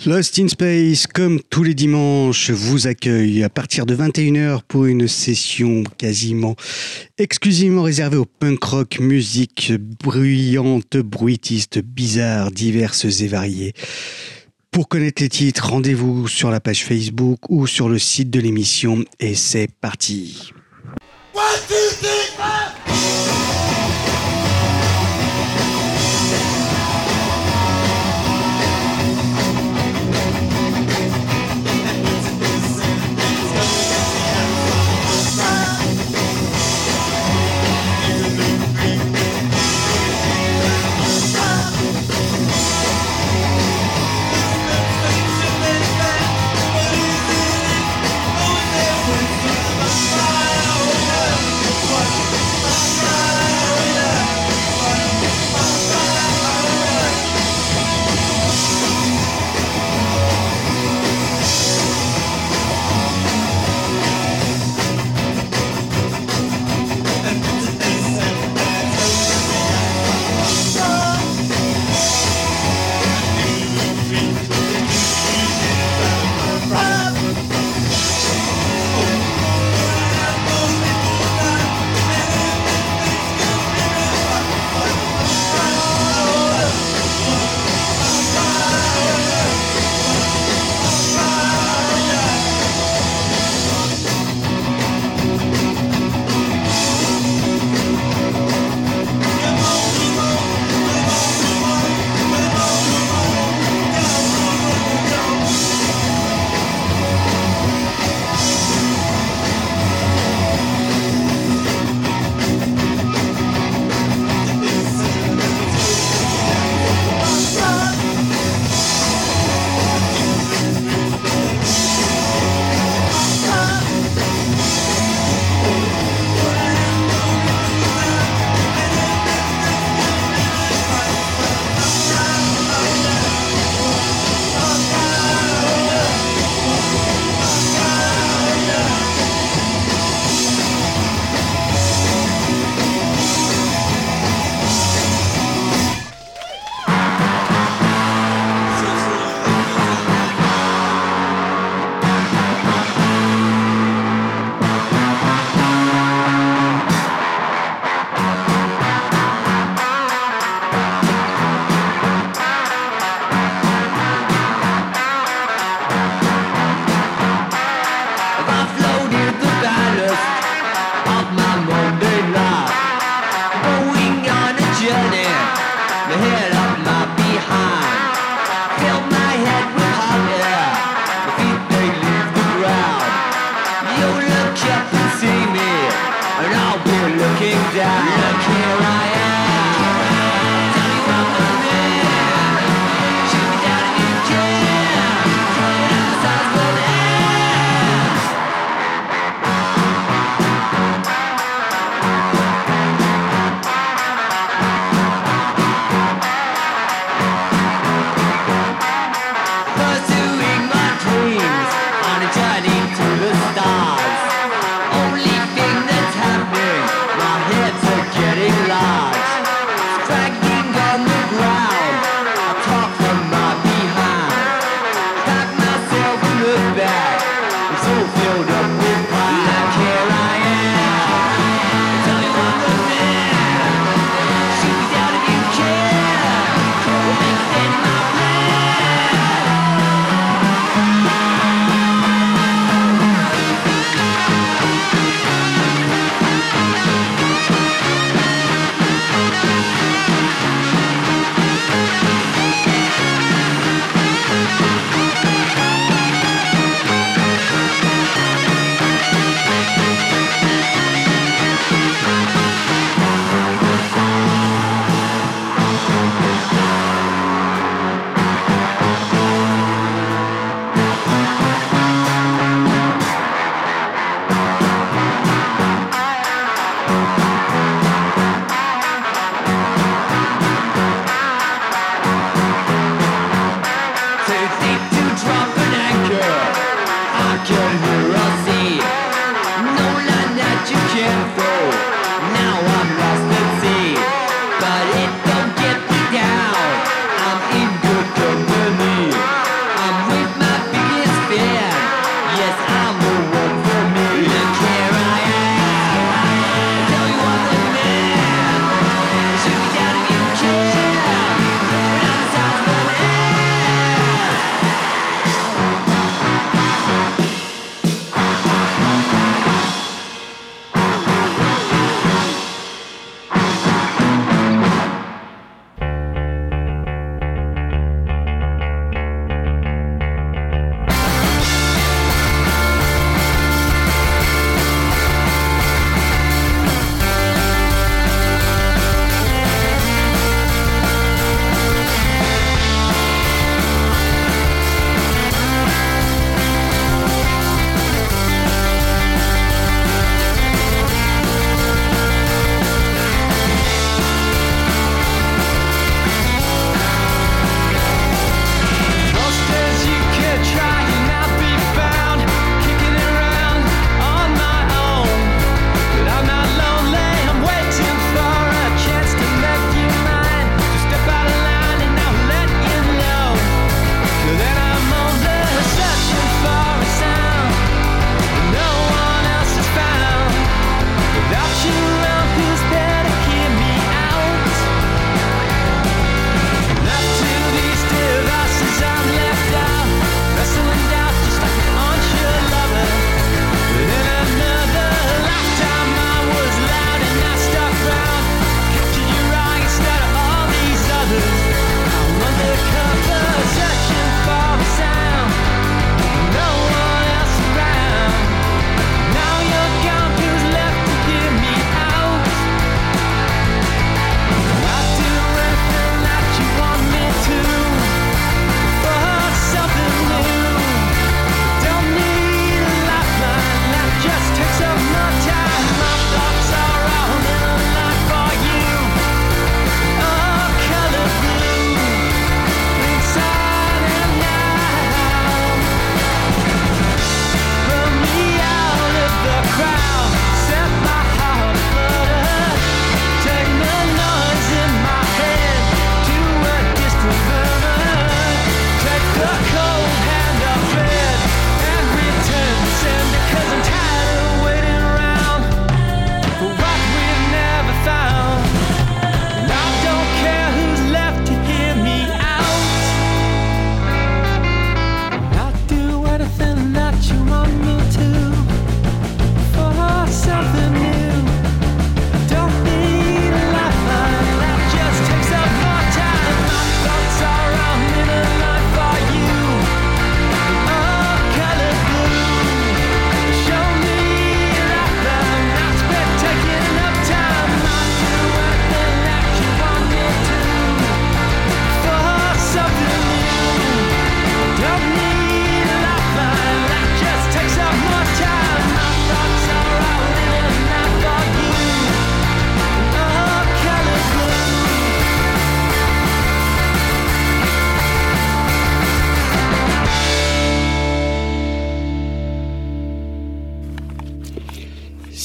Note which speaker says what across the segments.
Speaker 1: Lost in Space, comme tous les dimanches, vous accueille à partir de 21h pour une session quasiment exclusivement réservée au punk rock, musique bruyante, bruitiste, bizarre, diverses et variées. Pour connaître les titres, rendez-vous sur la page Facebook ou sur le site de l'émission et c'est parti.
Speaker 2: 1, 2, 3, 4.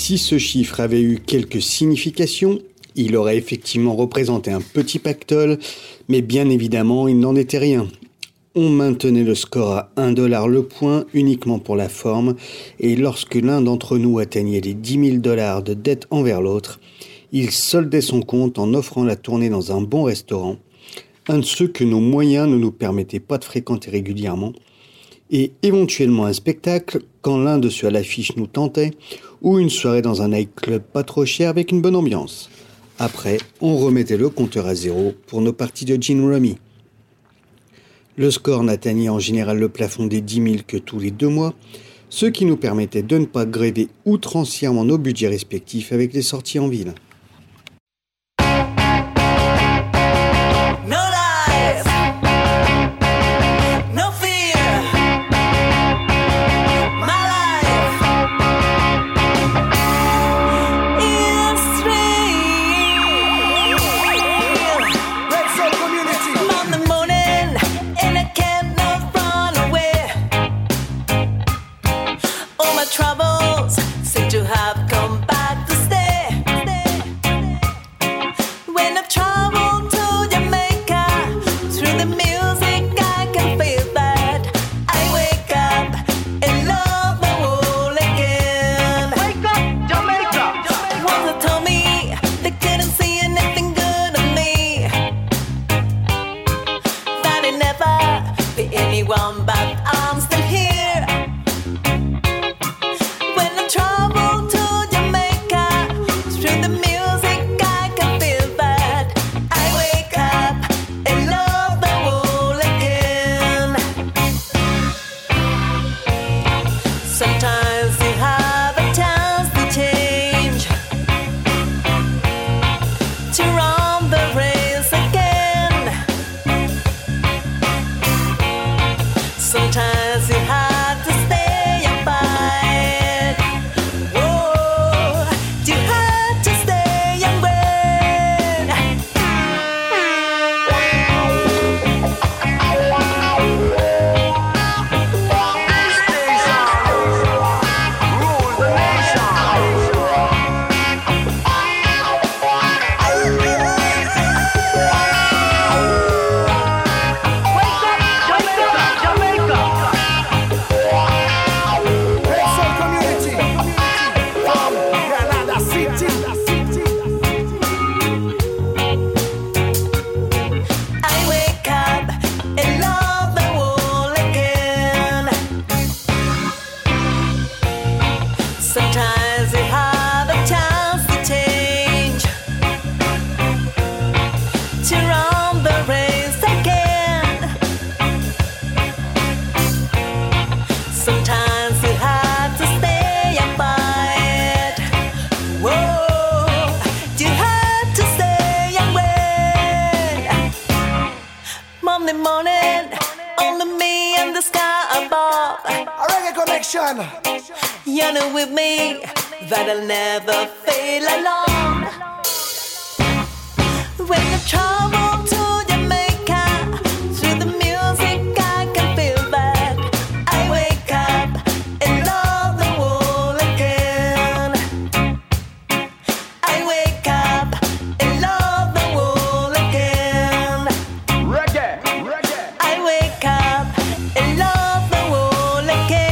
Speaker 1: Si ce chiffre avait eu quelques significations, il aurait effectivement représenté un petit pactole, mais bien évidemment, il n'en était rien. On maintenait le score à $1 le point uniquement pour la forme, et lorsque l'un d'entre nous atteignait les $10 000 de dette envers l'autre, il soldait son compte en offrant la tournée dans un bon restaurant, un de ceux que nos moyens ne nous permettaient pas de fréquenter régulièrement, et éventuellement un spectacle quand l'un de ceux à l'affiche nous tentait, ou une soirée dans un nightclub pas trop cher avec une bonne ambiance. Après, on remettait le compteur à zéro pour nos parties de gin rummy. Le score n'atteignait en général le plafond des 10 000 que tous les 2 mois, ce qui nous permettait de ne pas gréver outrancièrement nos budgets respectifs avec les sorties en ville.
Speaker 3: You know with me that I'll never feel alone. When I travel to Jamaica, through the music I can feel that I wake up and love the world again. I wake up and love the world again.
Speaker 2: Reggae, reggae.
Speaker 3: I wake up and love the world again.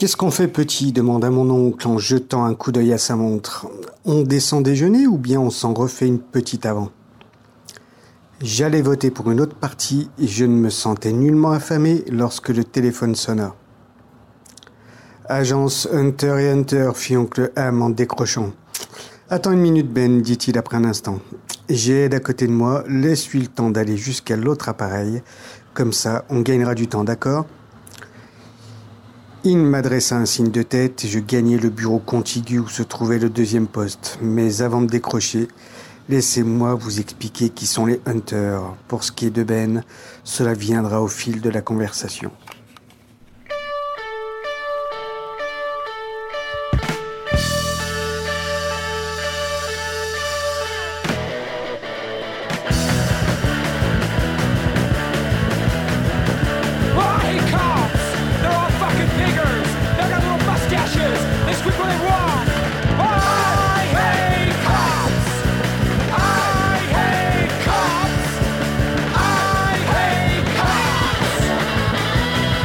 Speaker 1: Qu'est-ce qu'on fait, petit ? Demanda mon oncle en jetant un coup d'œil à sa montre. On descend déjeuner ou bien on s'en refait une petite avant ? J'allais voter pour une autre partie et je ne me sentais nullement affamé lorsque le téléphone sonna. Agence Hunter et Hunter, fit oncle Ham en décrochant. Attends une minute, Ben, dit-il après un instant. J'ai Ed à côté de moi, laisse-lui le temps d'aller jusqu'à l'autre appareil. Comme ça, on gagnera du temps, d'accord ? Il m'adressa un signe de tête et je gagnai le bureau contigu où se trouvait le deuxième poste. Mais avant de décrocher, laissez-moi vous expliquer qui sont les Hunters. Pour ce qui est de Ben, cela viendra au fil de la conversation.
Speaker 2: Oh, I hate cops! They're all fucking niggers! They got little mustaches! They squeak when they walk! I hate cops! I hate cops! I hate cops!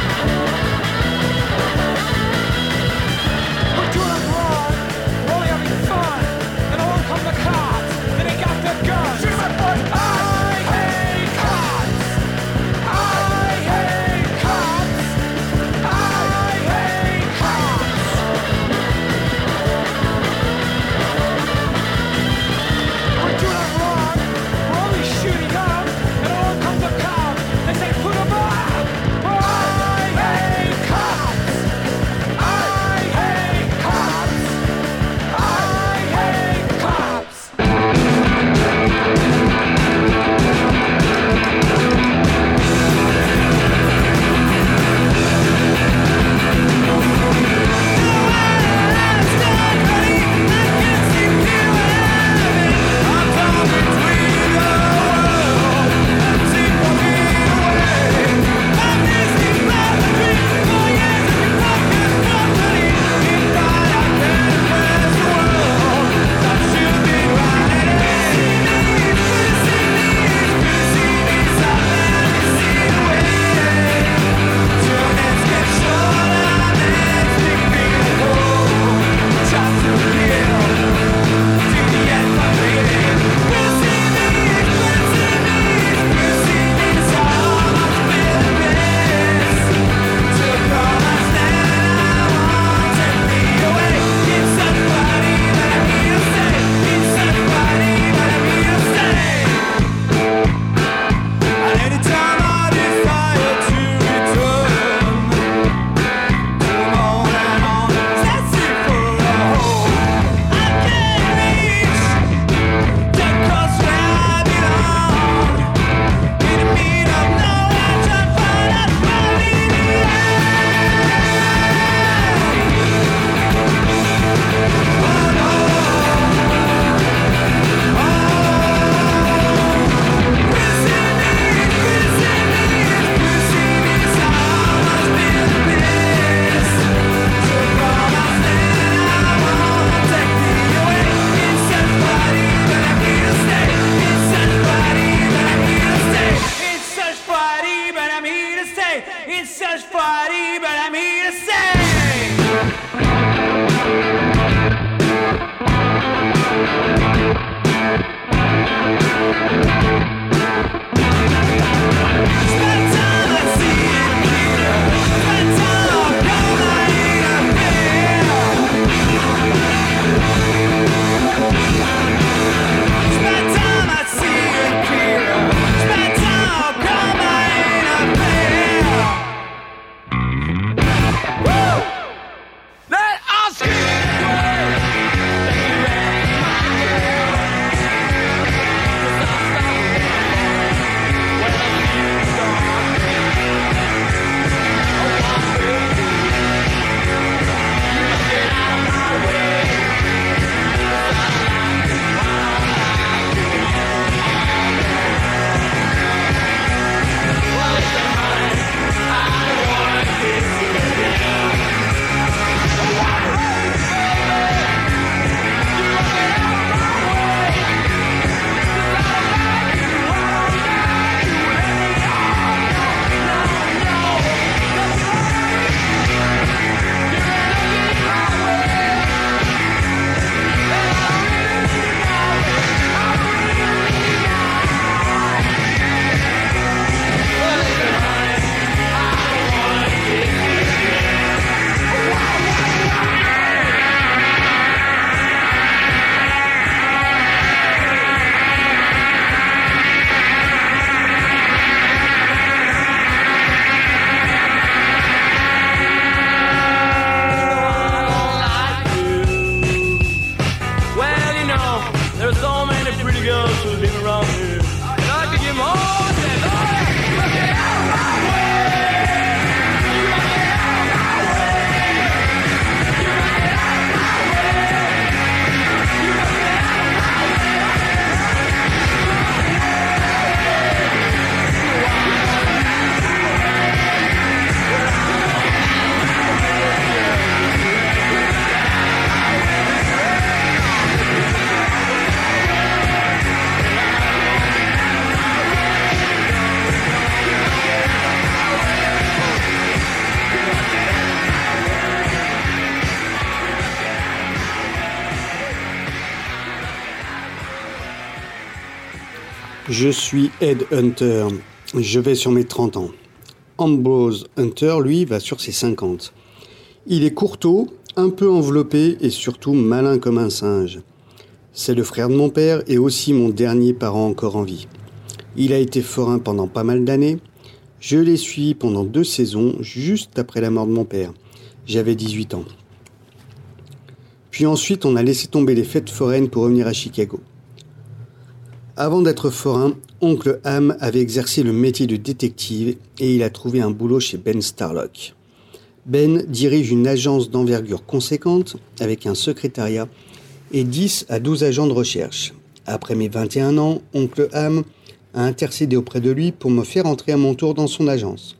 Speaker 1: Je suis Ed Hunter, je vais sur mes 30 ans. Ambrose Hunter, lui, va sur ses 50. Il est courteau, un peu enveloppé et surtout malin comme un singe. C'est le frère de mon père et aussi mon dernier parent encore en vie. Il a été forain pendant pas mal d'années. Je l'ai suivi pendant 2 saisons, juste après la mort de mon père. J'avais 18 ans. Puis ensuite, on a laissé tomber les fêtes foraines pour revenir à Chicago. Avant d'être forain, oncle Ham avait exercé le métier de détective et il a trouvé un boulot chez Ben Starlock. Ben dirige une agence d'envergure conséquente avec un secrétariat et 10 à 12 agents de recherche. Après mes 21 ans, oncle Ham a intercédé auprès de lui pour me faire entrer à mon tour dans son agence.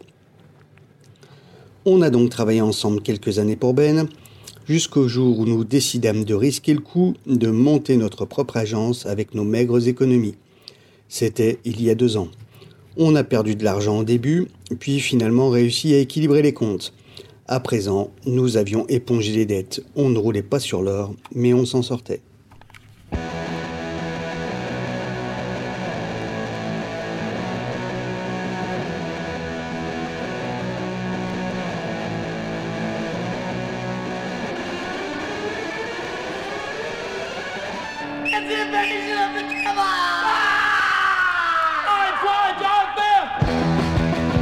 Speaker 1: On a donc travaillé ensemble quelques années pour Ben, jusqu'au jour où nous décidâmes de risquer le coup de monter notre propre agence avec nos maigres économies. C'était il y a 2 ans. On a perdu de l'argent au début, puis finalement réussi à équilibrer les comptes. À présent, nous avions épongé les dettes. On ne roulait pas sur l'or, mais on s'en sortait.
Speaker 2: It's the invasion of the devil! I'm flying, John Bear!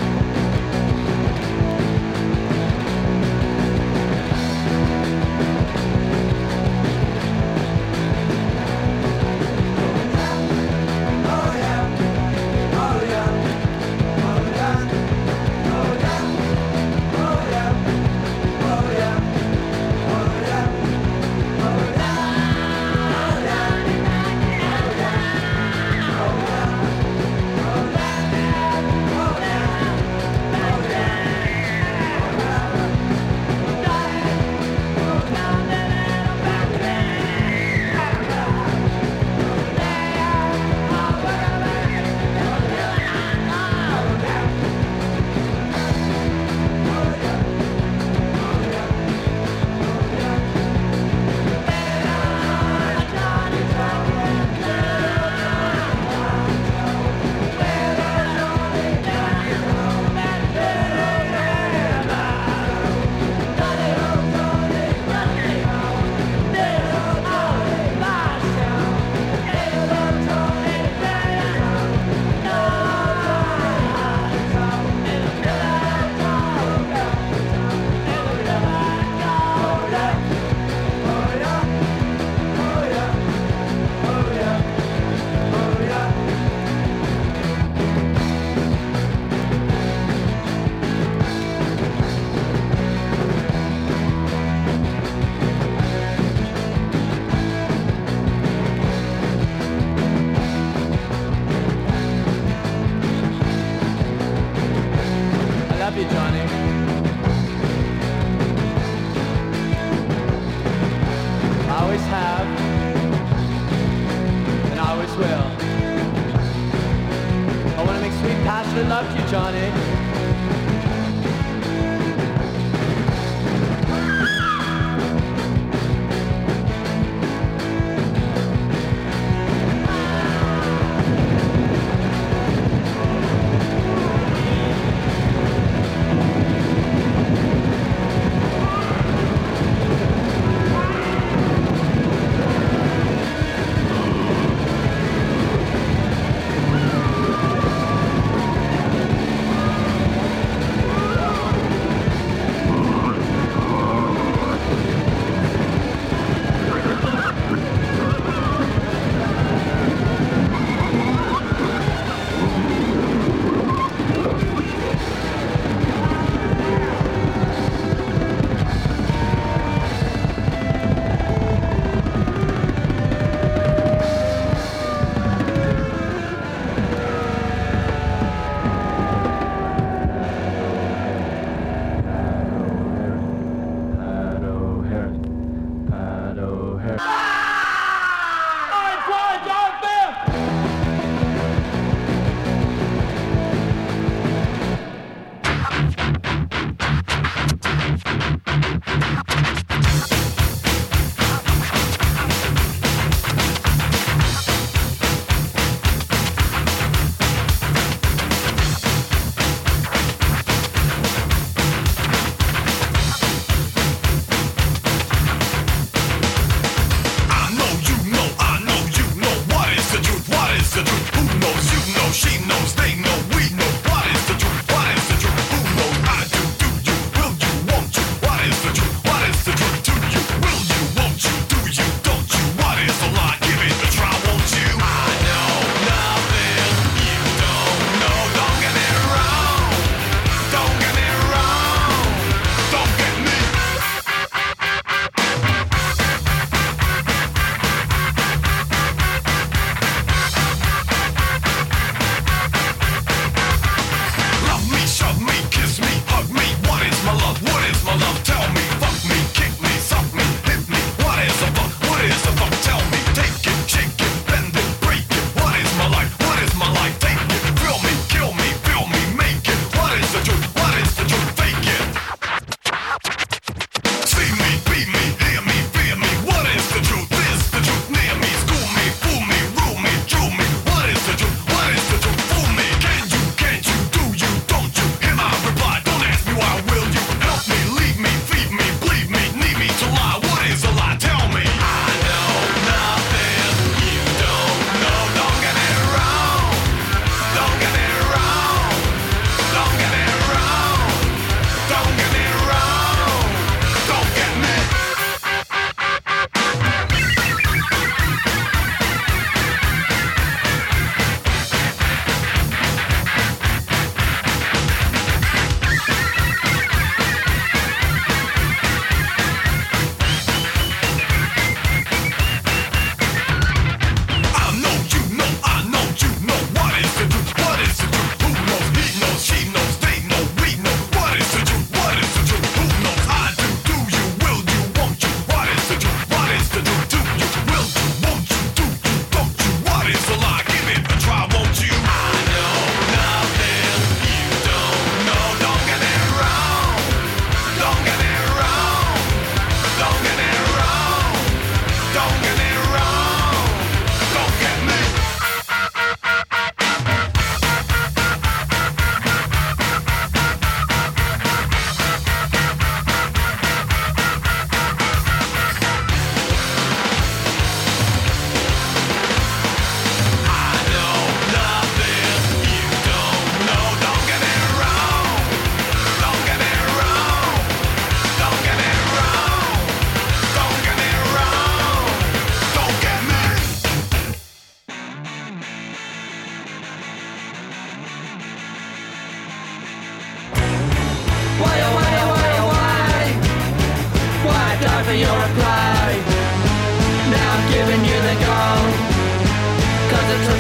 Speaker 2: love you, Johnny. I always have, and I always will. I want to make sweet, passionate love to you, Johnny.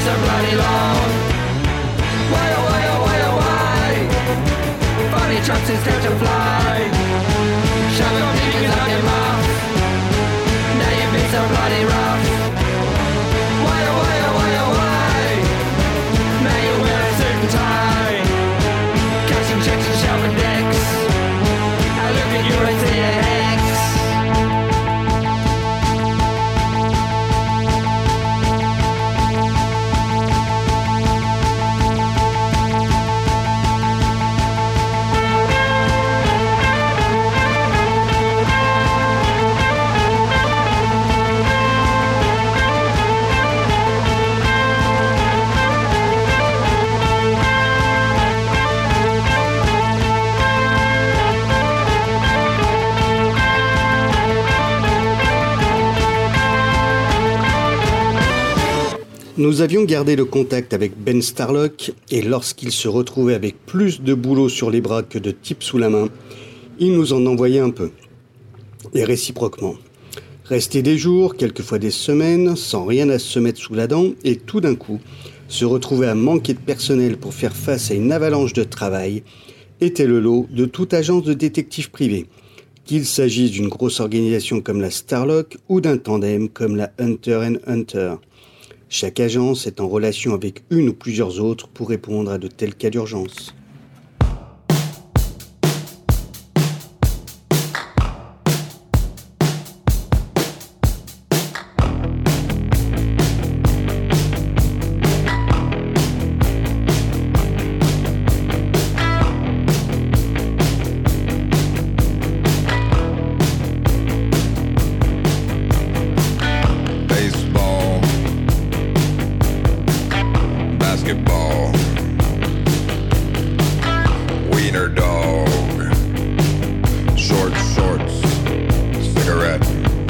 Speaker 4: so bloody long. Why, oh, why, oh, why, oh, why? Funny trucks is catch a fly. Shove your fingers on your mouth. Now you've been so bloody rough. Why, oh, why, oh, why, oh, why? Now you wear a suit and tie. Cashing checks and shelving decks. I look at you and see a hex.
Speaker 1: Nous avions gardé le contact avec Ben Starlock et lorsqu'il se retrouvait avec plus de boulot sur les bras que de types sous la main, il nous en envoyait un peu. Et réciproquement. Rester des jours, quelquefois des semaines, sans rien à se mettre sous la dent et tout d'un coup, se retrouver à manquer de personnel pour faire face à une avalanche de travail était le lot de toute agence de détectives privés, qu'il s'agisse d'une grosse organisation comme la Starlock ou d'un tandem comme la Hunter & Hunter. Chaque agence est en relation avec une ou plusieurs autres pour répondre à de tels cas d'urgence.
Speaker 5: Basketball, wiener dog, short shorts, cigarette,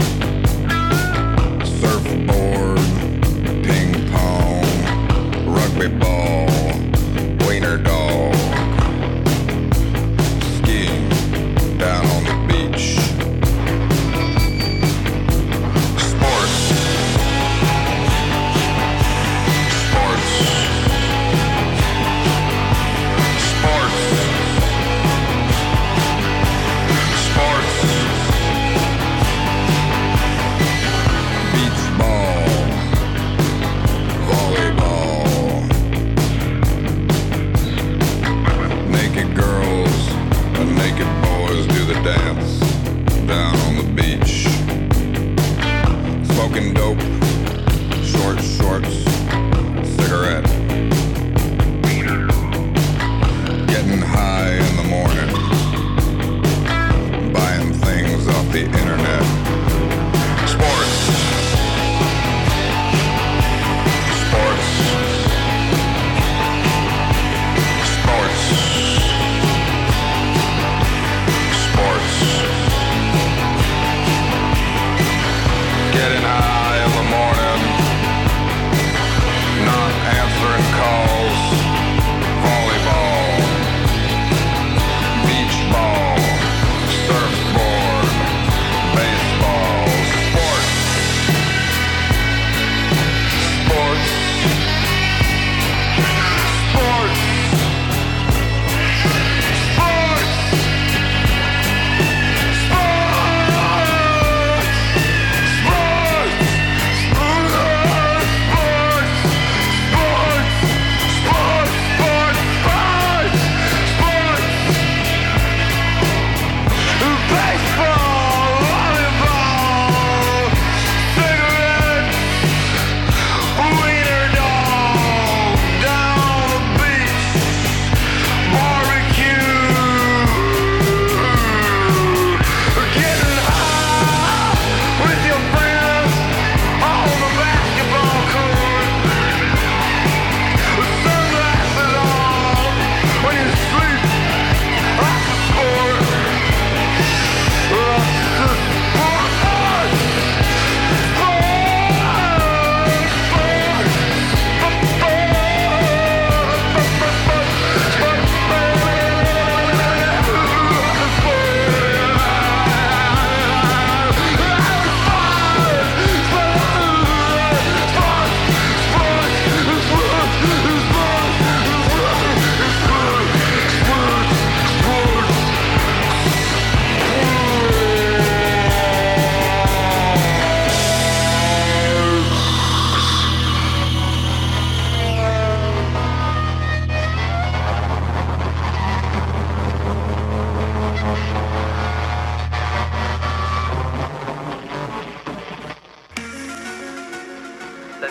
Speaker 5: surfboard, ping pong, rugby ball, wiener dog, skiing down on the beach, sports, dance down on the beach, smoking dope, short shorts, cigarette, getting high in the morning, buying things off the internet, sports, sports, sports. Getting high in the morning, not answering calls, volleyball, beach ball, surfboard, baseball.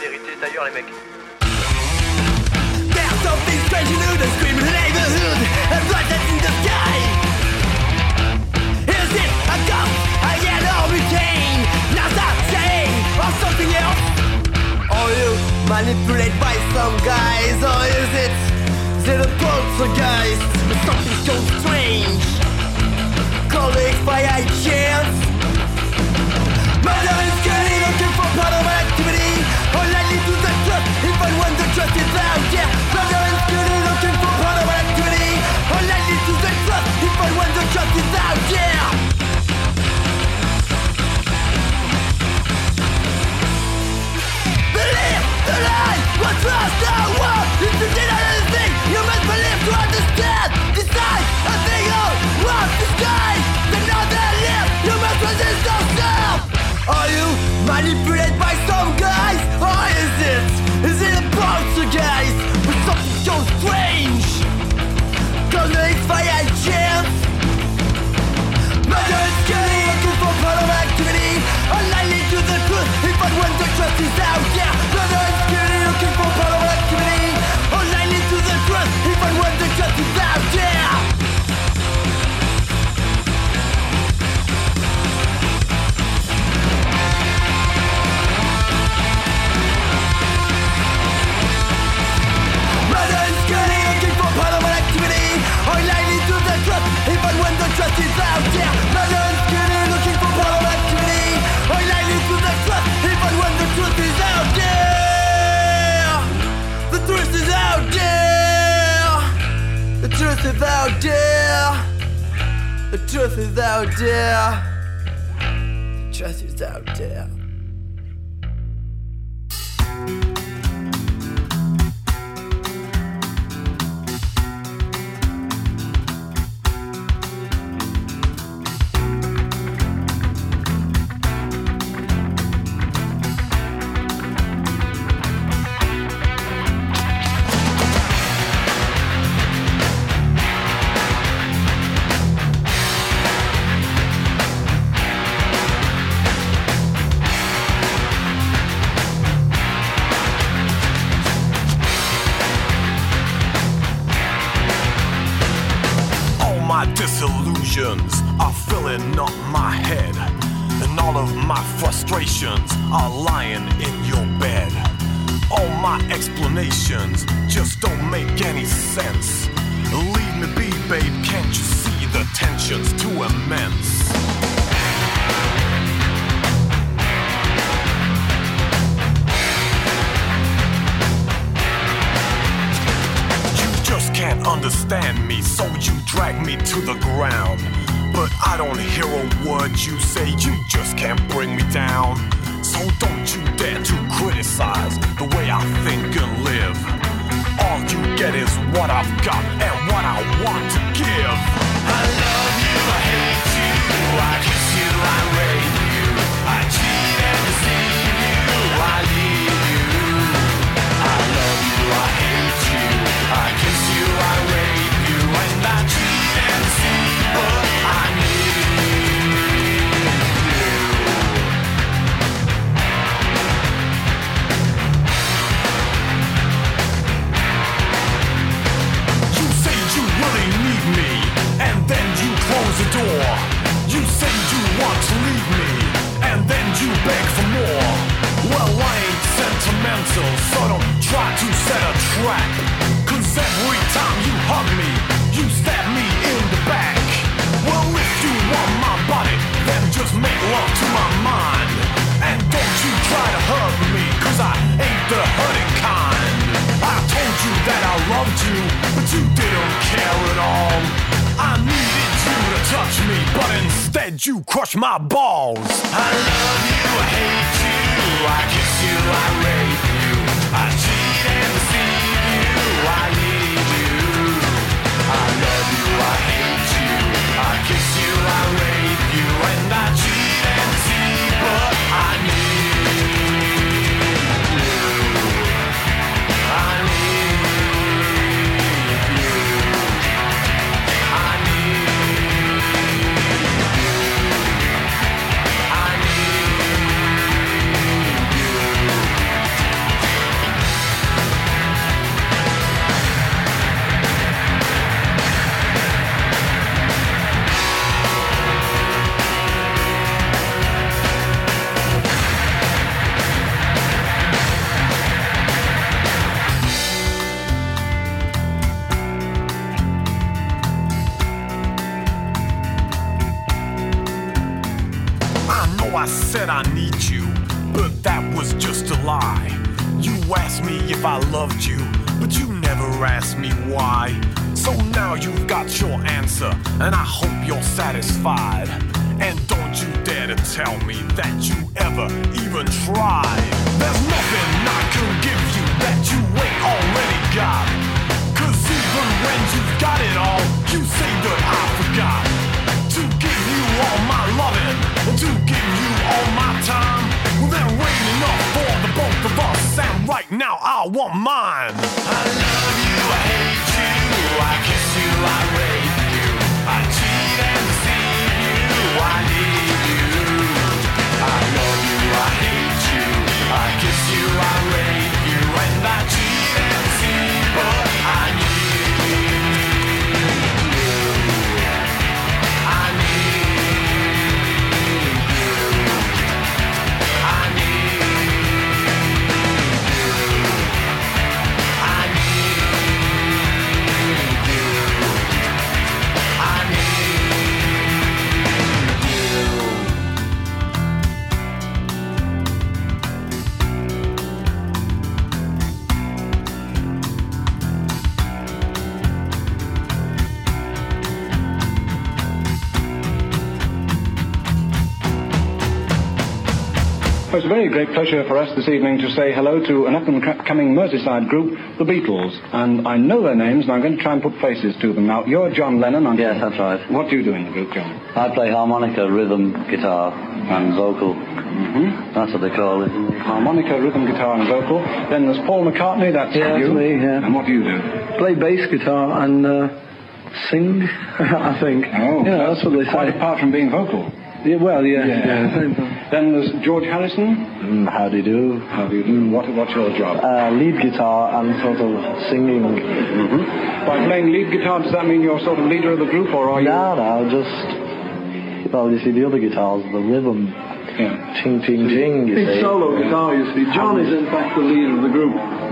Speaker 6: vérité est ailleurs, les mecs.
Speaker 4: There's something strange in the screaming neighborhood, and blood that's in the sky. Is it a ghost, a yellow hurricane, NASA saying, or something else? Are you manipulated by some guys, or is it a poltergeist? Something so strange, colleagues by chance. Murder is killing, looking for paranormal activity. Unlikely to the truth, even when the truth is out there. Murder is killing, looking for paranormal activity. Unlikely to the truth, even when the truth is out there. Believe the lie, but trust the world. If you deny anything, you must believe to understand. Decide a thing out, walk the sky. The know that live, you must resist yourself. Are you manipulated by some guys? Or is it a poltergeist with something so strange? Cosmic fire chance. Murder is killing, looking for paranormal activity. Unlikely to the truth, even when the truth is out there. Murder is killing, looking for paranormal activity. Unlikely to the truth, even when the truth is out there. Unlikely to the truth, even when the truth is out there. Murder and killing, looking for paranormal activity. Unlikely to the truth, even when the truth is out there. The truth is out there. The truth is out there. The truth is out there. The truth is out there.
Speaker 7: Disillusions are filling up my head, and all of my frustrations are lying in your bed. All my explanations just don't make any sense. Leave me be, babe, can't you see the tension's too immense? Can't understand me, so you drag me to the ground. But I don't hear a word you say, you just can't bring me down. So don't you dare to criticize the way I think and live. All you get is what I've got and what I want to give. I love you, I hate you, I kiss you, I rape you, I cheat and deceive you, I leave you. I love you, I hate you, I kiss you, I rape you, and I cheat and deceive, but I need you. You say you really need me, and then you close the door. You say you want to leave me, and then you beg for more. Well, I ain't sentimental, so don't try to set a trap. Cause every time you hug me, you stab me in the back. Well, if you want my body, then just make love to my mind. And don't you try to hug me, cause I ain't the hurting kind. I told you that I loved you, but you didn't care at all. I needed you to touch me, but instead you crushed my balls. I love you, I hate you, I kiss you, I rape you, I cheat and deceive you, I need you. I love you, I hate you, I kiss you, I rape you, and I cheat and deceive, but I need you. I need you. I need you. I need you. used to lie. You asked me if I loved you, but you never asked me why. So now you've got your answer, and I hope you're satisfied. And don't you dare to tell me that you ever even tried. There's nothing I can give you that you ain't already got. 'Cause even when you've got it all, you say that I forgot to give you all my loving, to give you all my time. Well, there ain't enough for the both of us, and right now I want mine. I love you, I hate you, I kiss you, I rape you, I cheat and deceive you, I need you. I love you, I hate you, I kiss you, I rape you, and I cheat and deceive, but I need you. I need you. I need you. I need you. I
Speaker 6: It's a very great pleasure for us this evening to say hello to an up-and-coming Merseyside group, the Beatles. And I know their names, and I'm going to try and put faces to them. Now, you're John Lennon, aren't you?
Speaker 8: Yes, that's right.
Speaker 6: What do you do in the group, John?
Speaker 8: I play harmonica, rhythm, guitar, and vocal. That's what they call it.
Speaker 6: Harmonica, rhythm, guitar, and vocal. Then there's Paul McCartney, that's
Speaker 8: Yeah,
Speaker 6: you.
Speaker 8: that's me, yeah.
Speaker 6: And what do you do?
Speaker 8: Play bass guitar and sing, I think.
Speaker 6: Oh,
Speaker 8: yeah, that's what they
Speaker 6: quite
Speaker 8: say.
Speaker 6: apart from being vocal.
Speaker 8: Yeah, well, yeah.
Speaker 6: Then there's George Harrison.
Speaker 8: How do you do?
Speaker 6: How do you do? What's your job?
Speaker 8: Lead guitar and sort of singing.
Speaker 6: By playing lead guitar, does that mean you're sort of leader of the group, or are you?
Speaker 8: No, just... Well, you see, the other guitars, the rhythm.
Speaker 6: Yeah.
Speaker 8: Ting, ting, ting, you see.
Speaker 6: It's solo guitar, you see. John is in fact the leader of the group.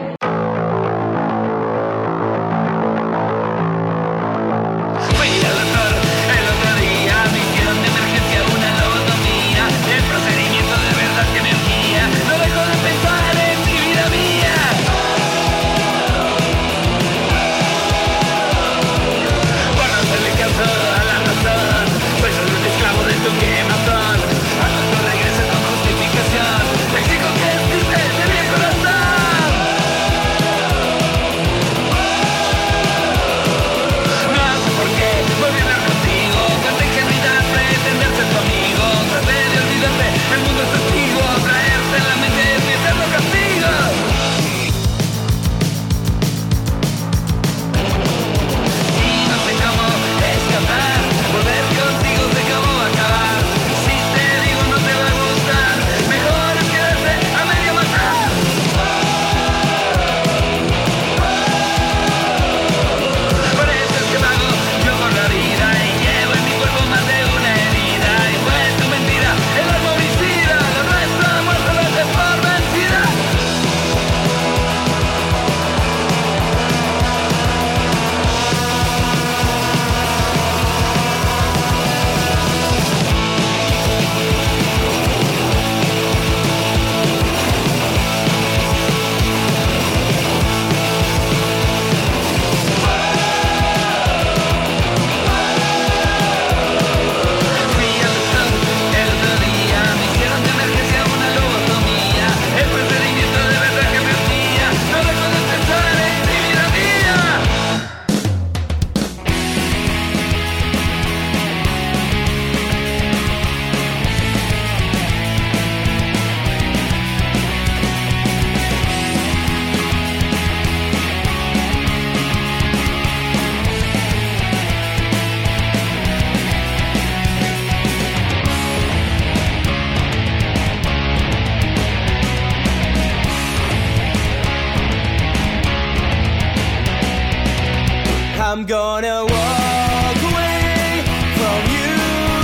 Speaker 9: I'm gonna walk away from you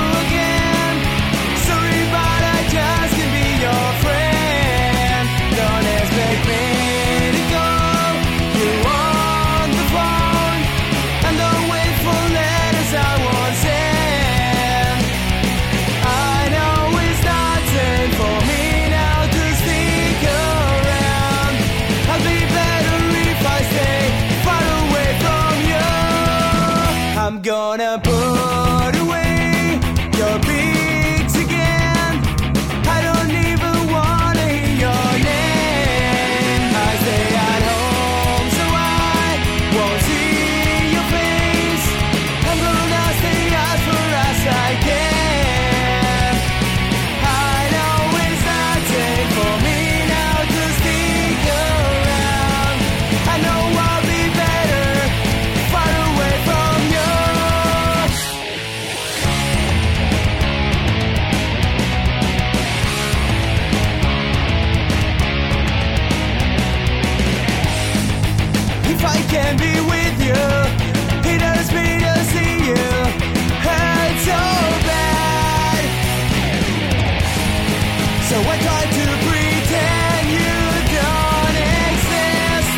Speaker 9: again. Sorry, but I just can't be your friend. Don't expect me to call you on the phone, and don't wait for letters I won't send. I know it's not time for me now to speak and be with you. He does me to see you. It's so bad. So I try to pretend you don't exist.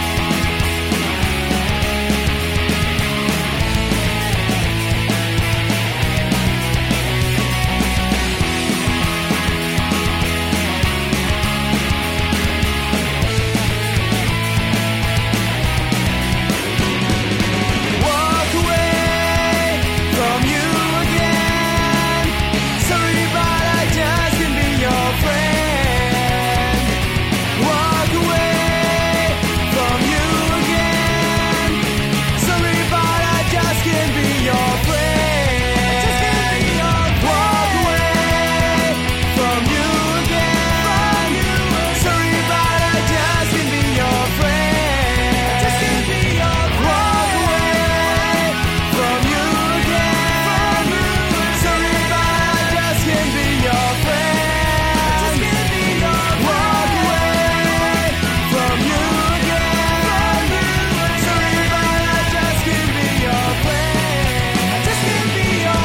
Speaker 9: Walk away from you again. Sorry, but I just can't be your friend. Walk away from you again. Sorry, but I just can't be your friend. Walk away from you again. Sorry, but I just can't be your friend. Walk away from you again. Sorry, but I just can't be your friend. Walk away from you again. Sorry, but I just can't be your friend. Just can't be your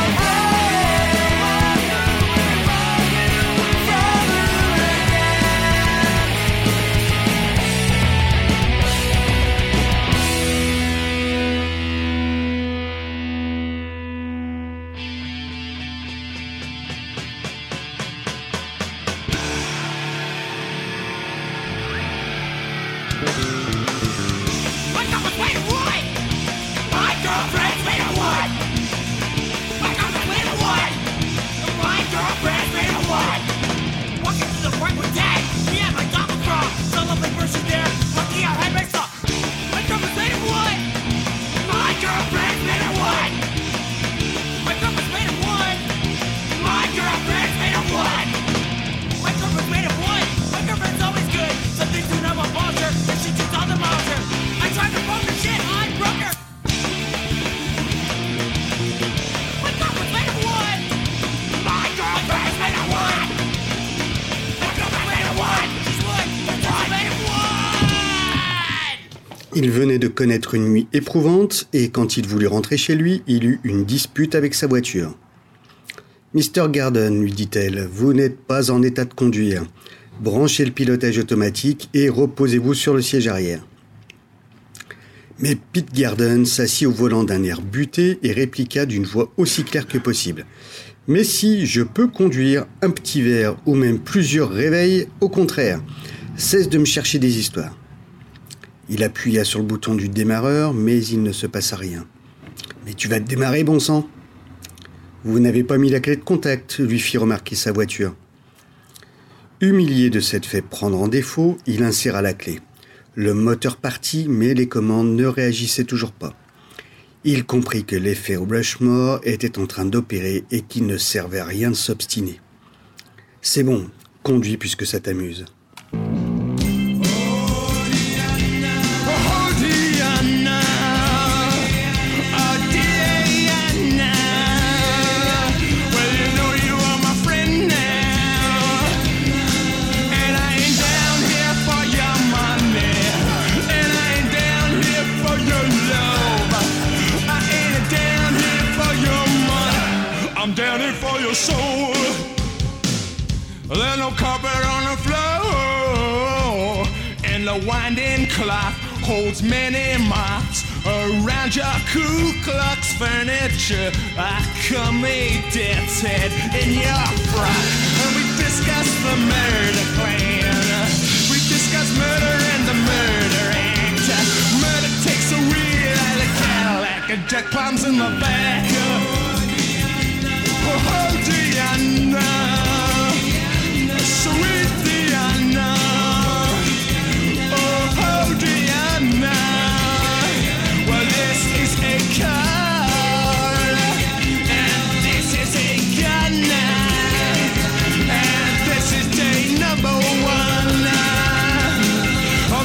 Speaker 2: My girlfriend's made of wood. My girlfriend's made of wood. My girlfriend's made of wood. My girlfriend's made of wood. Walking to the park with Dad. Me and my double cross. So lovely person there. Lucky I had my stuff. My girlfriend's made of wood. My girlfriend's made of wood. My girlfriend's made of wood. My girlfriend's made of wood. My girlfriend's made of wood. My girlfriend's always good. Some things do not want her. And she cheats on the monster. I tried to broke her shit. I broke her. My girlfriend's made of wood. My girlfriend's made of wood. My girlfriend's made of wood. She's wood. My girlfriend's made of wood.
Speaker 1: Il venait de connaître une nuit éprouvante et quand il voulut rentrer chez lui, il eut une dispute avec sa voiture. « Mr. Garden, lui dit-elle, vous n'êtes pas en état de conduire. Branchez le pilotage automatique et reposez-vous sur le siège arrière. » Mais Pete Garden s'assit au volant d'un air buté et répliqua d'une voix aussi claire que possible. « Mais si, je peux conduire un petit verre ou même plusieurs réveils, au contraire. Cesse de me chercher des histoires. » Il appuya sur le bouton du démarreur, mais il ne se passa rien. « Mais tu vas te démarrer, bon sang !»« Vous n'avez pas mis la clé de contact, » lui fit remarquer sa voiture. Humilié de s'être fait prendre en défaut, il inséra la clé. Le moteur partit, mais les commandes ne réagissaient toujours pas. Il comprit que l'effet Rushmore était en train d'opérer et qu'il ne servait à rien de s'obstiner. « C'est bon, conduis puisque ça t'amuse. »
Speaker 7: I'm down here for your soul. There's no carpet on the floor, and the winding clock holds many marks around your Ku Klux furniture. I come a death's head in your frock, and we discuss the murder plan. We discuss murder and the murder act. Murder takes a wheel out of Cadillac, and Jack climbs in the back. Oh, Diana, sweet Diana. Oh, Diana. Well, this is a car, and this is a gun, and this is day number one. Oh,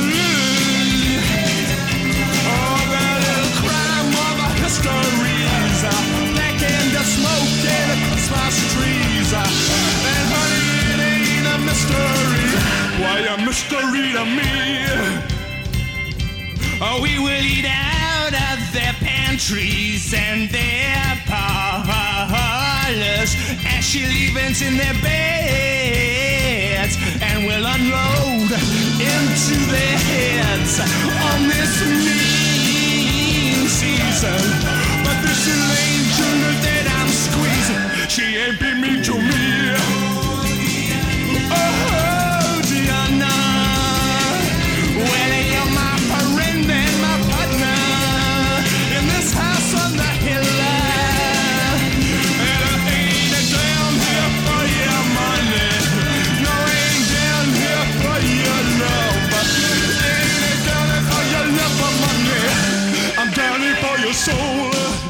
Speaker 7: that little crime of a histories, back in the smoke and the Christmas trees. And honey, it ain't a mystery. Why a mystery to me?
Speaker 9: Oh, we will eat out of their pantries and their parlors as she leaves in their beds, and will unload into their heads on this mean season. But this angel that I'm squeezing, she ain't been mean to me. Oh, Diana, well, you're my friend and my partner in this house on the hill. And I ain't down here for your money, no, I ain't down here for your love. Ain't down here for your love or money, I'm down here for your soul.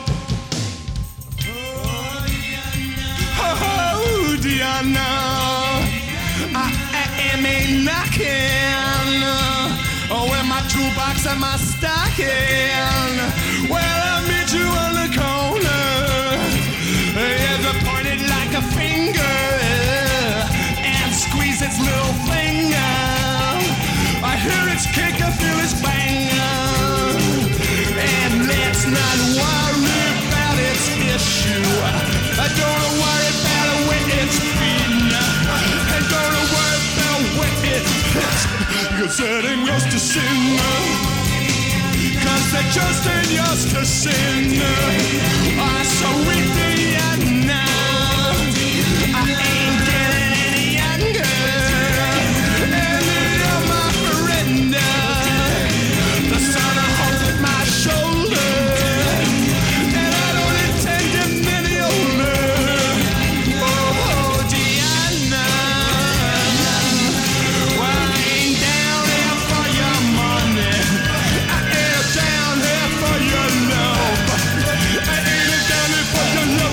Speaker 9: Oh, Diana, I am a knocking. Oh, with my toolbox and my stocking. Well, I'll meet you on the corner. It's pointed like a finger and squeeze its little finger. I hear its kick, I feel its bang. And let's not worry about its issue. I don't worry about the way it's been. I don't worry about what it fits. Cause it ain't yours to sin. Cause it just ain't yours to sin. I'm so weak to you now. I ain't getting any younger. And you're my friend. The sun I hold at my shoulder. And I don't intend him any older. Oh, Diana. Well, I ain't down here for your money. I ain't down here for your love. I ain't down here for your love.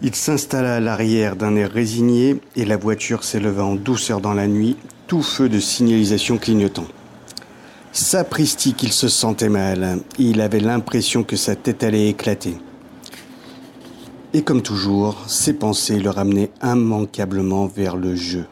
Speaker 1: Il s'installa à l'arrière d'un air résigné et la voiture s'éleva en douceur dans la nuit, tout feu de signalisation clignotant. Sapristi qu'il se sentait mal, il avait l'impression que sa tête allait éclater. Et comme toujours, ses pensées le ramenaient immanquablement vers le jeu.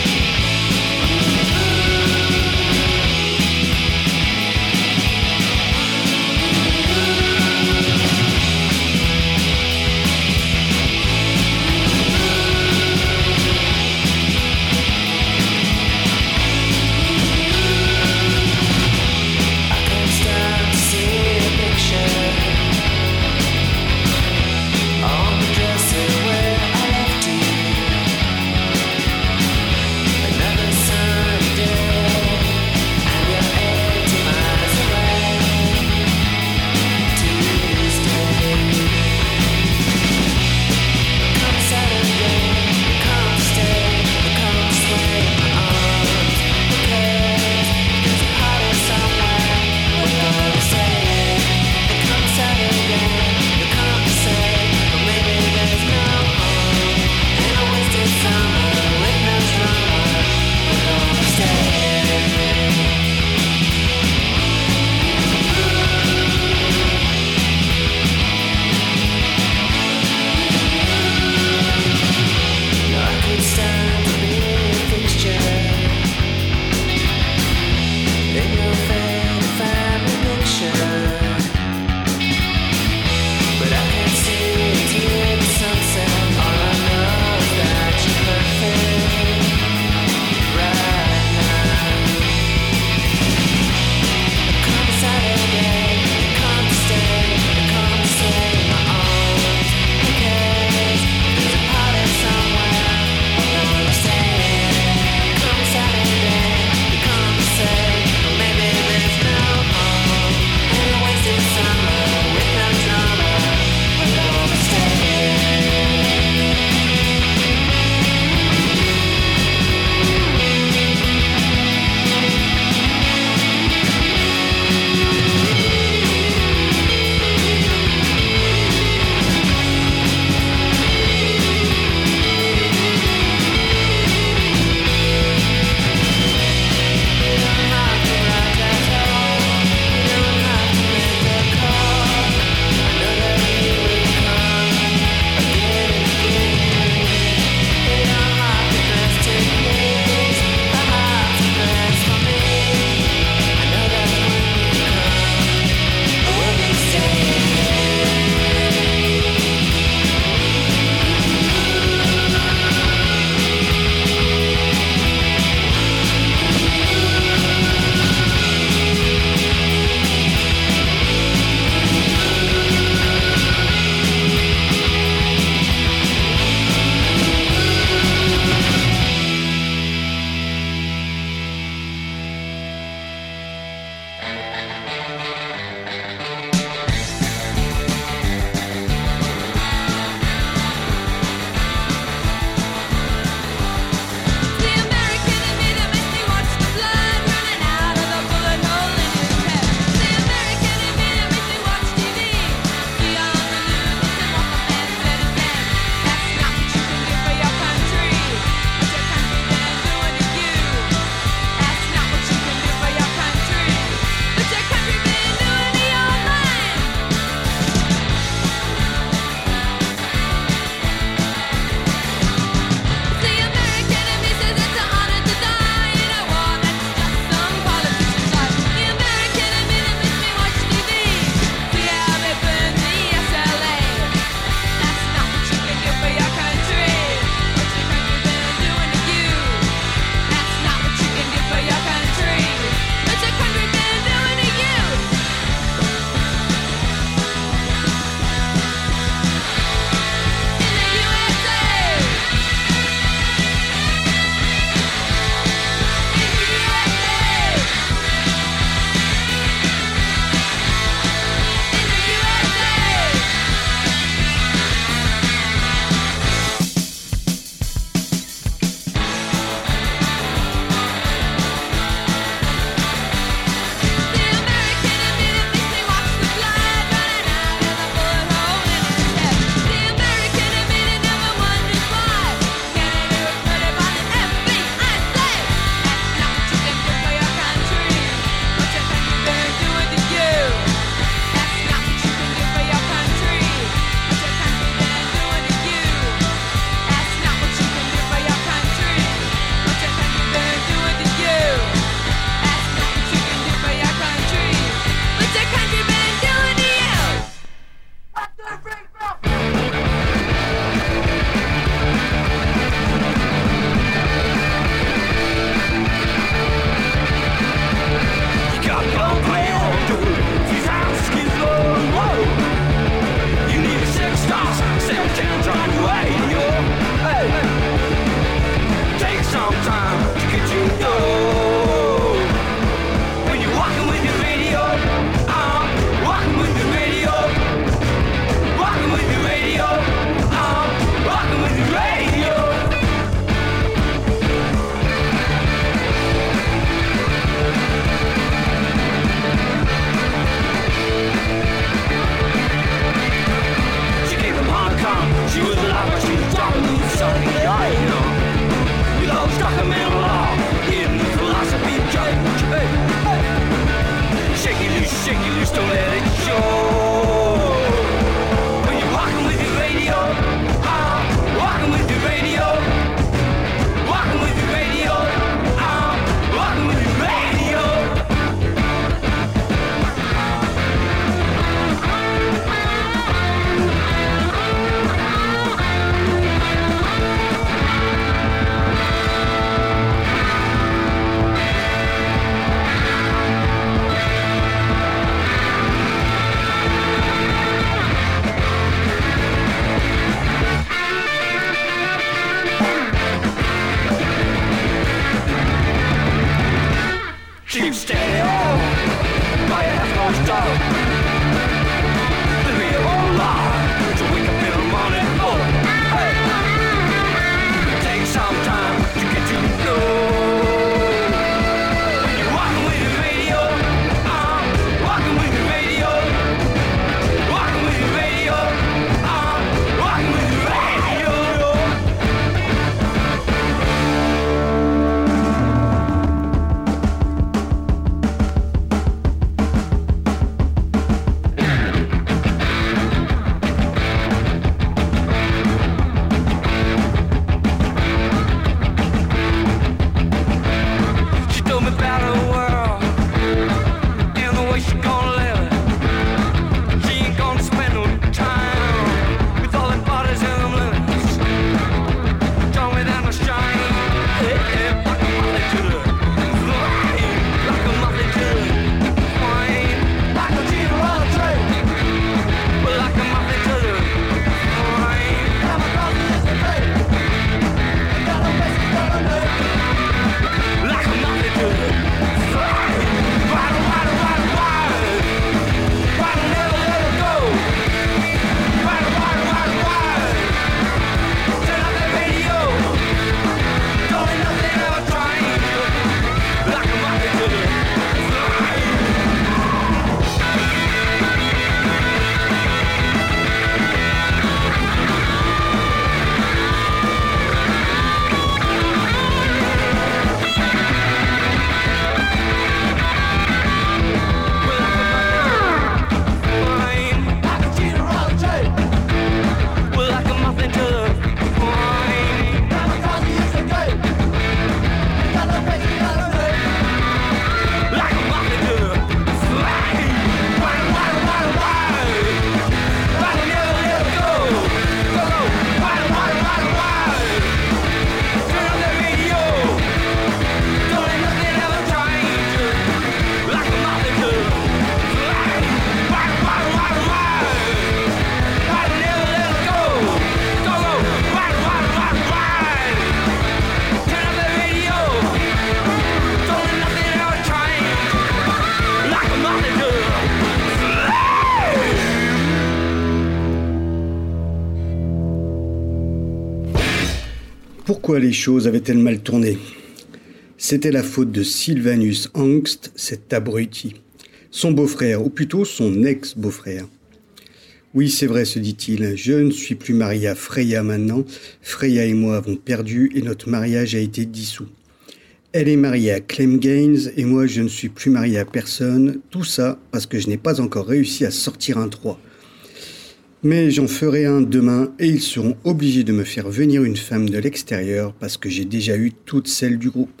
Speaker 1: Pourquoi les choses avaient-elles mal tourné ? C'était la faute de Sylvanus Angst, cet abruti. Son beau-frère, ou plutôt son ex-beau-frère. Oui, c'est vrai, se dit-il, je ne suis plus marié à Freya maintenant. Freya et moi avons perdu et notre mariage a été dissous. Elle est mariée à Clem Gaines et moi je ne suis plus marié à personne. Tout ça parce que je n'ai pas encore réussi à sortir un 3. Mais j'en ferai un demain et ils seront obligés de me faire venir une femme de l'extérieur parce que j'ai déjà eu toutes celles du groupe.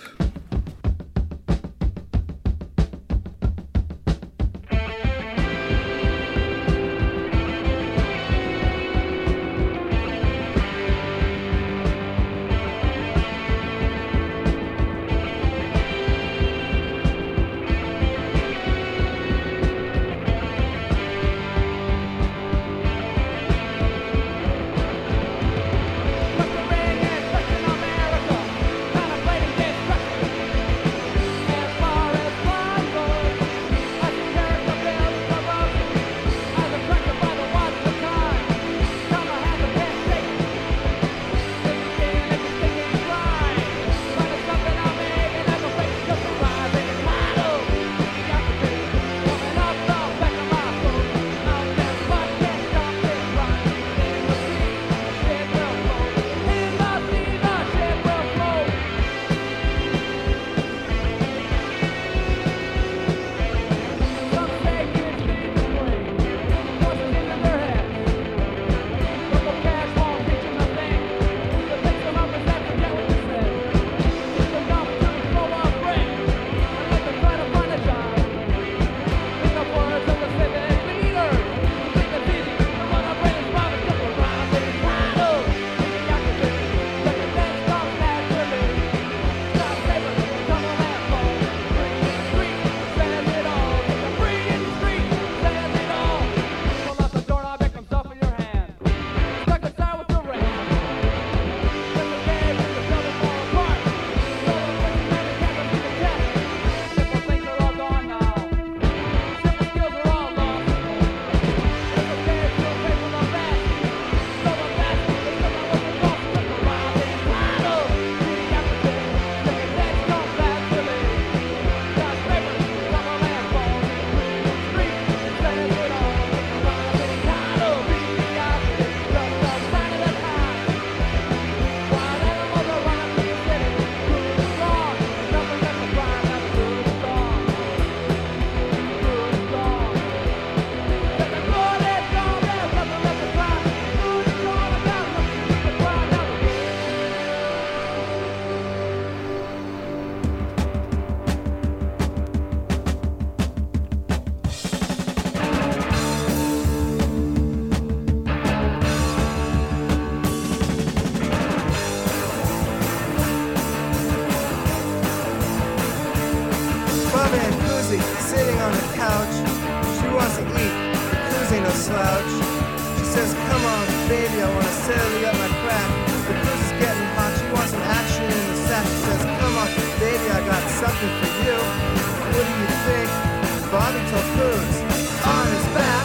Speaker 10: sitting on the couch. She wants to eat, Cruz ain't no slouch. She says, come on, baby, I wanna settle you up my crack. The Cruz is getting hot, she wants some action in the sack. She says, come on, baby, I got something for you. What do you think? Bobby told Cruz, on his back,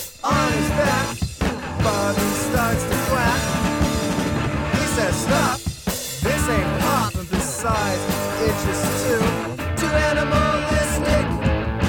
Speaker 10: Bobby starts to quack. He says, stop, this ain't pop, and besides, it's just too animalistic.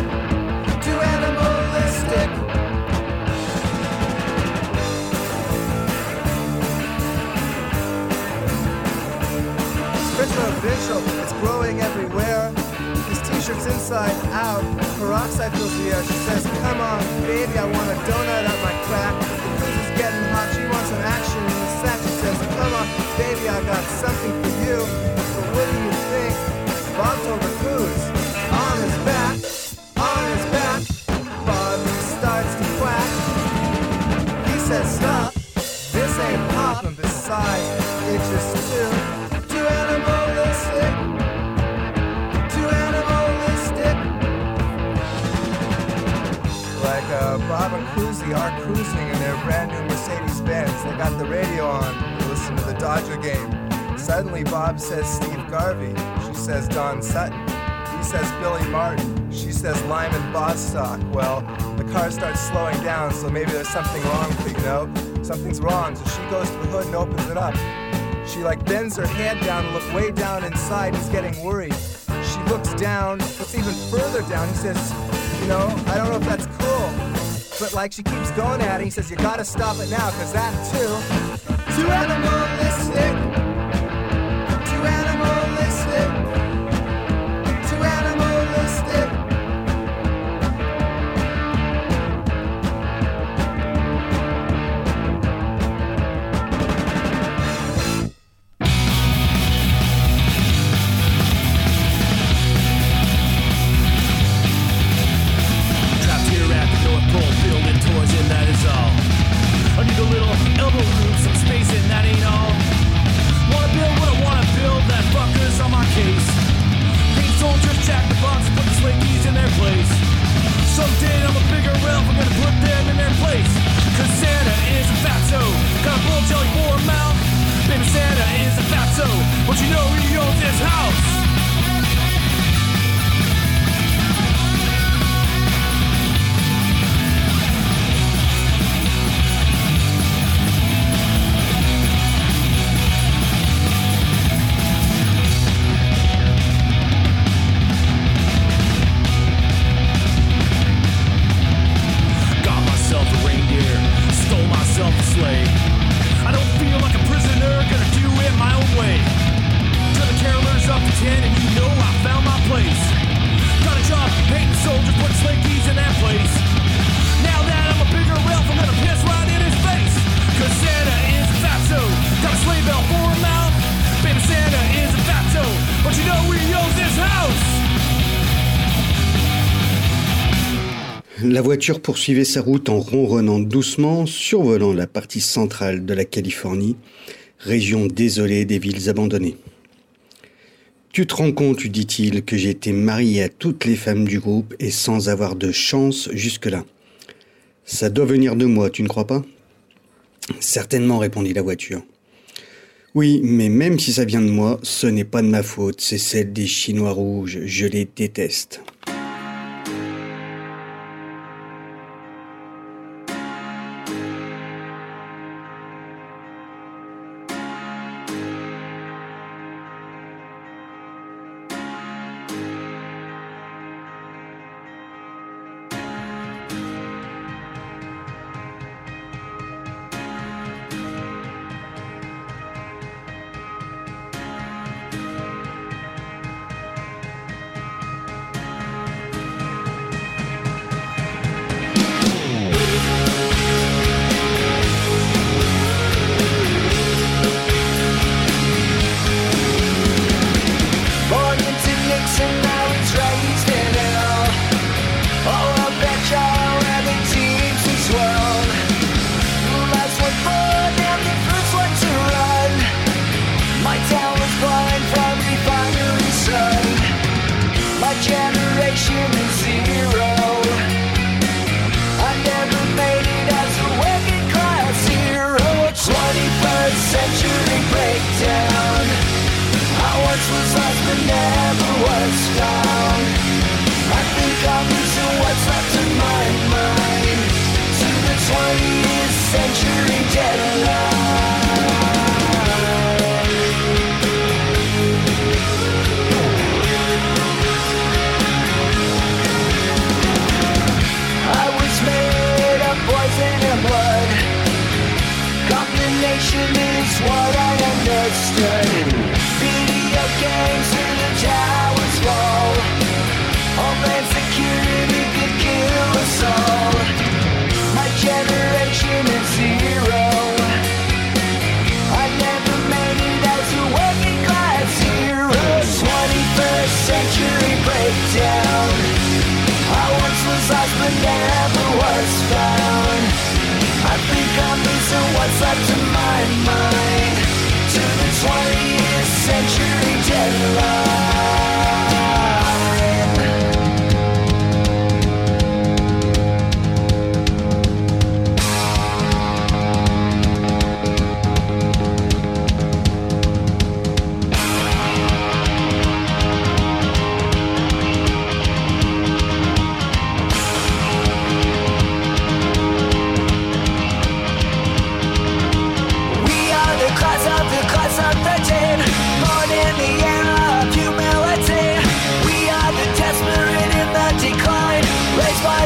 Speaker 10: Provincial, it's growing everywhere. His t-shirt's inside out, peroxide fills the air. She says, come on, baby, I want a donut up my crack. The Cruz is getting hot, she wants some action in the sack. She says, come on, baby, I got something for you. But what do you think? Bob told the Cruz, on his back, Bobby starts to quack. He says, stop, this ain't pop, and besides, it's just too animalistic. Like Bob and Cruzy are cruising in their brand new Mercedes-Benz. They got the radio on, they listen to the Dodger game. Suddenly Bob says Steve Garvey. She says Don Sutton. He says Billy Martin. She says Lyman Bostock. Well, the car starts slowing down, so maybe there's something wrong with it, you know? Something's wrong, so she goes to the hood and opens it up. She like bends her head down to look way down inside. He's getting worried. She looks down, looks even further down. He says, you know, I don't know if that's cool, but like she keeps going at it. He says, you gotta stop it now, cause that too animalistic, too animalistic, too animalistic.
Speaker 7: Trapped here at the North Pole, building toys, and that is all. I need a little elbow room, some space, and that ain't all. Wanna build what I wanna build, that fucker's on my case. Paint soldiers, jack the box, put the slinkies in their place. Someday I'm a bigger elf, I'm gonna put them in their place. Cause Santa is a fatso, got a bull jelly for a mouth. Baby Santa is a fatso, but you know he owns his house. Got myself a reindeer, stole myself a sleigh. I don't feel like a prisoner, gonna do it my own way. Till the carolers up to 10 and you know I found my place. Got a job painting soldiers, putting slinkies in that place. Now that I'm a bigger elf, I'm gonna piss right in his face. Cause Santa is a fatso, got a sleigh bell for a mouth. Baby Santa is a fatso, but you know he owns this house.
Speaker 1: La voiture poursuivait sa route en ronronnant doucement, survolant la partie centrale de la Californie, région désolée des villes abandonnées. « Tu te rends compte, lui dit-il, que j'ai été marié à toutes les femmes du groupe et sans avoir de chance jusque-là. Ça doit venir de moi, tu ne crois pas ?»« Certainement, répondit la voiture. Oui, mais même si ça vient de moi, ce n'est pas de ma faute, c'est celle des Chinois rouges, je les déteste. »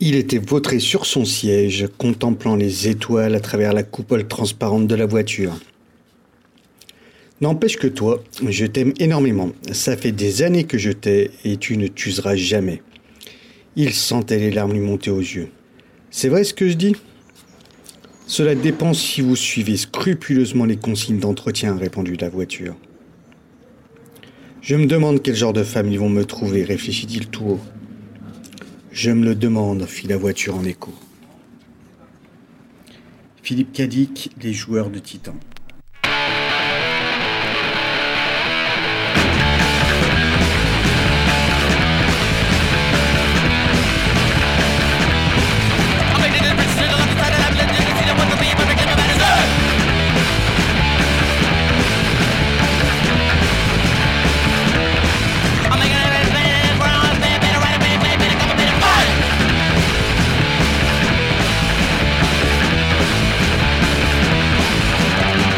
Speaker 1: Il était vautré sur son siège, contemplant les étoiles à travers la coupole transparente de la voiture. N'empêche que toi, je t'aime énormément. Ça fait des années que je t'ai et tu ne t'useras jamais. Il sentait les larmes lui monter aux yeux. C'est vrai ce que je dis ? Cela dépend si vous suivez scrupuleusement les consignes d'entretien, répondit la voiture. Je me demande quel genre de femme ils vont me trouver, réfléchit-il tout haut. Je me le demande, fit la voiture en écho. Philippe Cadic, Les joueurs de Titan.
Speaker 2: I'm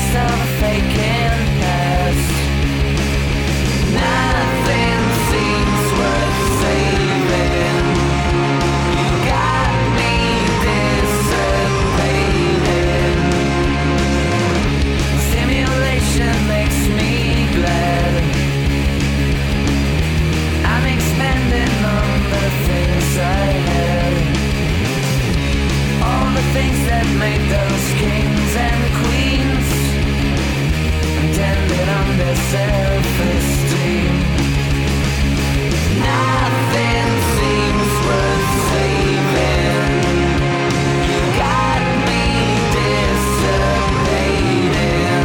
Speaker 3: waste of a faking past. Nothing seems worth saving. You got me dissipating. Stimulation makes me glad. I'm expanding on the things I had. All the things that made those kings and queens intended on their self-esteem. Nothing seems worth saving. You got me dissipating.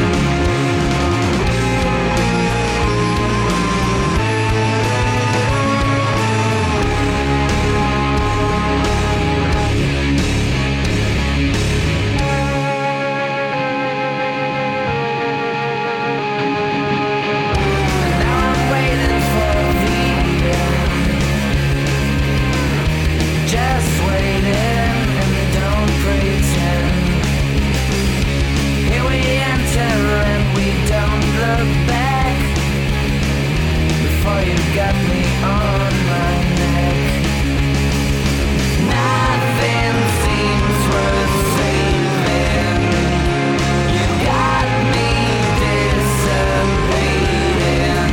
Speaker 3: Now I'm waiting for the end. Just waiting and don't pretend. Here we enter and we don't look back. Before you got me on my neck. Nothing seems worth saving. You got me dissipating.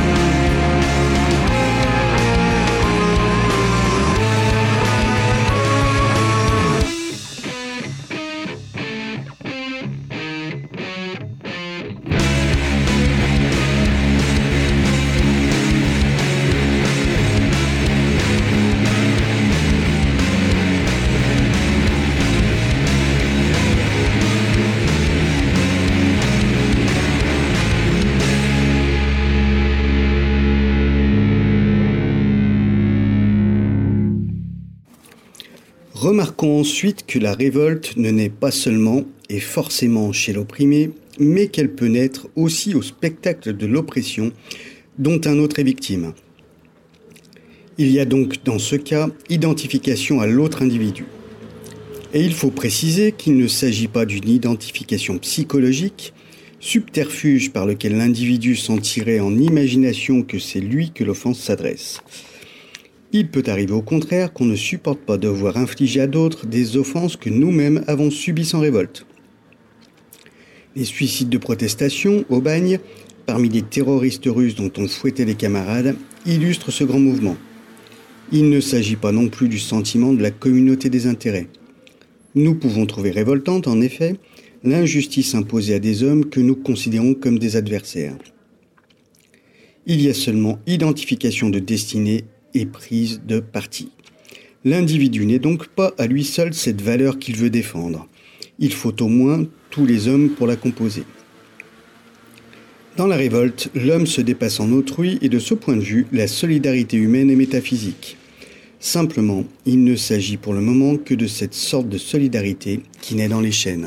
Speaker 1: Remarquons ensuite que la révolte ne naît pas seulement et forcément chez l'opprimé, mais qu'elle peut naître aussi au spectacle de l'oppression dont un autre est victime. Il y a donc dans ce cas identification à l'autre individu. Et il faut préciser qu'il ne s'agit pas d'une identification psychologique, subterfuge par lequel l'individu sentirait en imagination que c'est lui que l'offense s'adresse. Il peut arriver au contraire qu'on ne supporte pas de voir infliger à d'autres des offenses que nous-mêmes avons subies sans révolte. Les suicides de protestation, au bagne, parmi les terroristes russes dont on fouettait les camarades, illustrent ce grand mouvement. Il ne s'agit pas non plus du sentiment de la communauté des intérêts. Nous pouvons trouver révoltante, en effet, l'injustice imposée à des hommes que nous considérons comme des adversaires. Il y a seulement identification de destinée et prise de parti. L'individu n'est donc pas à lui seul cette valeur qu'il veut défendre. Il faut au moins tous les hommes pour la composer. Dans la révolte, l'homme se dépasse en autrui et de ce point de vue, la solidarité humaine est métaphysique. Simplement, il ne s'agit pour le moment que de cette sorte de solidarité qui naît dans les chaînes.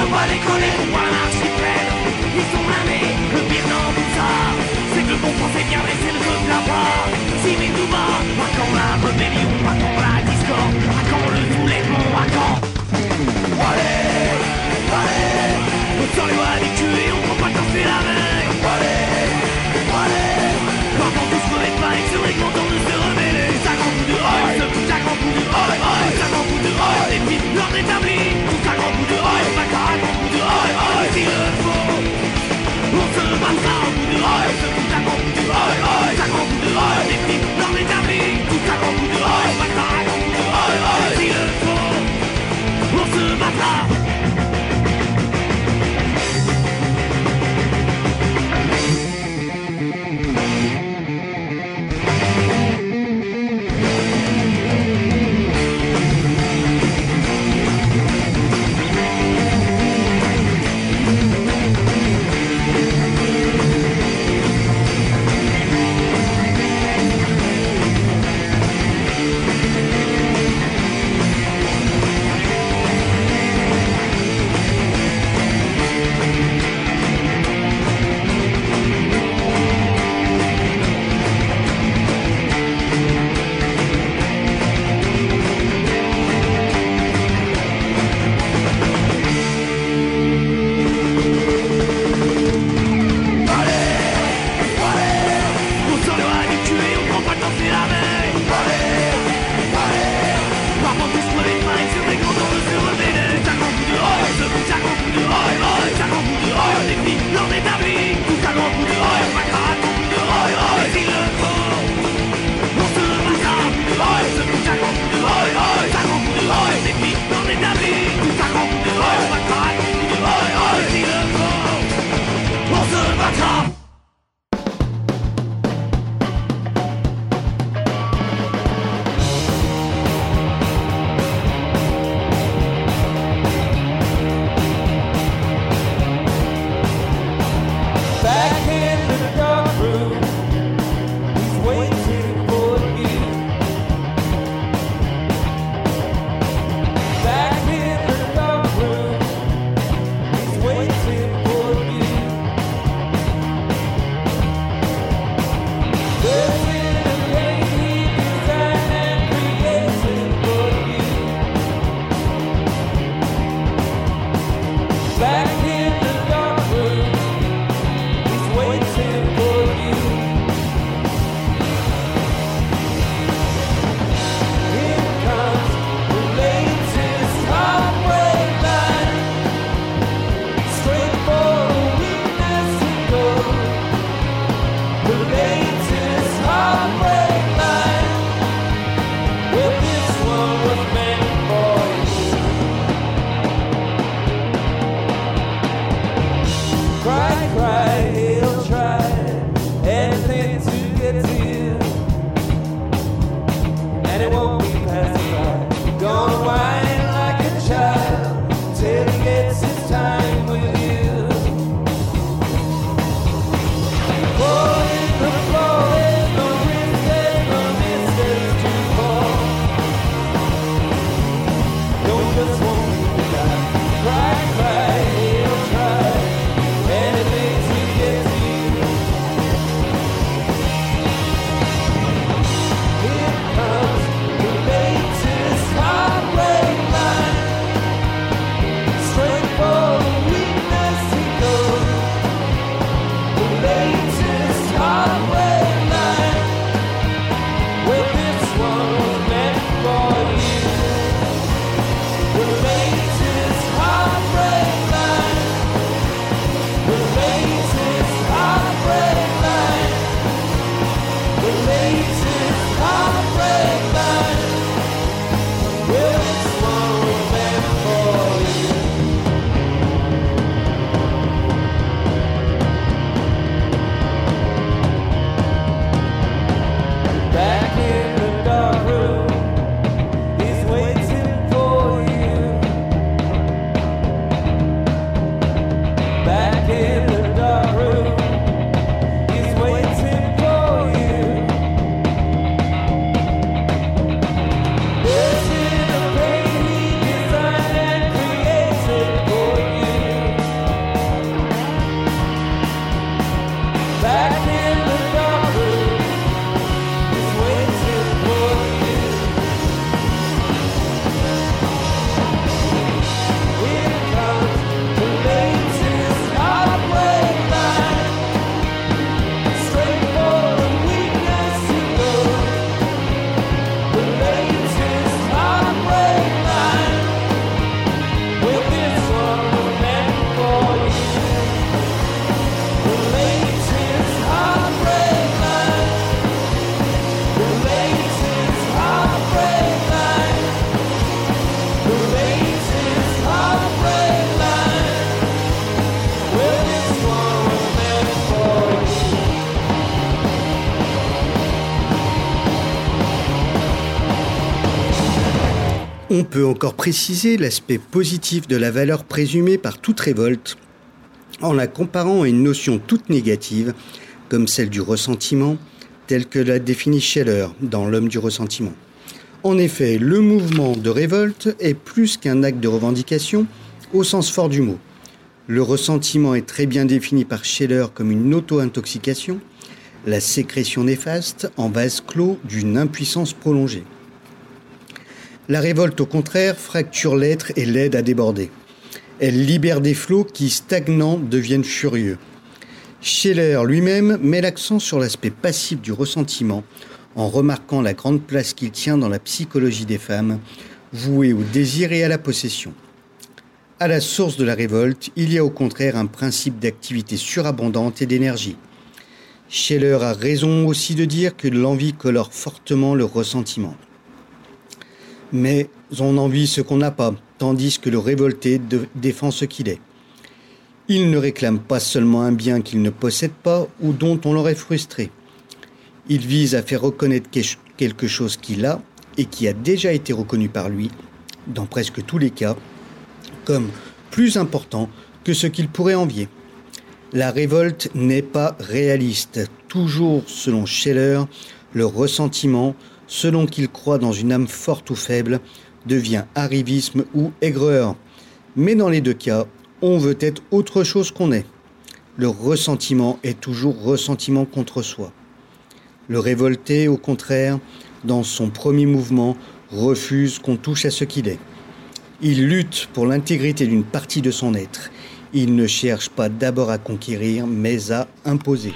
Speaker 2: faut pas déconner, pour voir la marche qui traîne. Ils sont blindés, le pire dans tout ça, c'est que le bon français vient laisser le peuple là-bas. Si mais tout va, à quand la rébellion, à quand la discorde, à quand le soulèvement, à quand. Allez, allez, on sort les doigts du cul et on prend pas le temps, c'est la veille. Allez, allez, quand tous se remettent pas, ils seraient contents de se rebeller. 50 coups de oeil, ce tout à grand coup de oeil, 50 coups de oeil, des petits l'ordre établi, tout à grand coup de oeil, pas qu'à grand coup de oeil, s'il le faut. On se battra au bout de oeil, ce tout à grand coup de oeil, 50 coups de oeil, des petits l'ordre établi, tout à grand coup de oeil, pas qu'à
Speaker 1: On peut encore préciser l'aspect positif de la valeur présumée par toute révolte en la comparant à une notion toute négative, comme celle du ressentiment, telle que l'a définit Scheller dans L'homme du ressentiment. En effet, le mouvement de révolte est plus qu'un acte de revendication au sens fort du mot. Le ressentiment est très bien défini par Scheller comme une auto-intoxication, la sécrétion néfaste en vase clos d'une impuissance prolongée. La révolte, au contraire, fracture l'être et l'aide à déborder. Elle libère des flots qui, stagnants, deviennent furieux. Scheller lui-même met l'accent sur l'aspect passif du ressentiment en remarquant la grande place qu'il tient dans la psychologie des femmes, vouée au désir et à la possession. À la source de la révolte, il y a au contraire un principe d'activité surabondante et d'énergie. Scheller a raison aussi de dire que l'envie colore fortement le ressentiment. Mais on envie ce qu'on n'a pas, tandis que le révolté défend ce qu'il est. Il ne réclame pas seulement un bien qu'il ne possède pas ou dont on l'aurait frustré. Il vise à faire reconnaître quelque chose qu'il a et qui a déjà été reconnu par lui, dans presque tous les cas, comme plus important que ce qu'il pourrait envier. La révolte n'est pas réaliste. Toujours selon Scheller, le ressentiment, selon qu'il croit dans une âme forte ou faible, devient arrivisme ou aigreur. Mais dans les deux cas, on veut être autre chose qu'on est. Le ressentiment est toujours ressentiment contre soi. Le révolté, au contraire, dans son premier mouvement, refuse qu'on touche à ce qu'il est. Il lutte pour l'intégrité d'une partie de son être. Il ne cherche pas d'abord à conquérir, mais à imposer.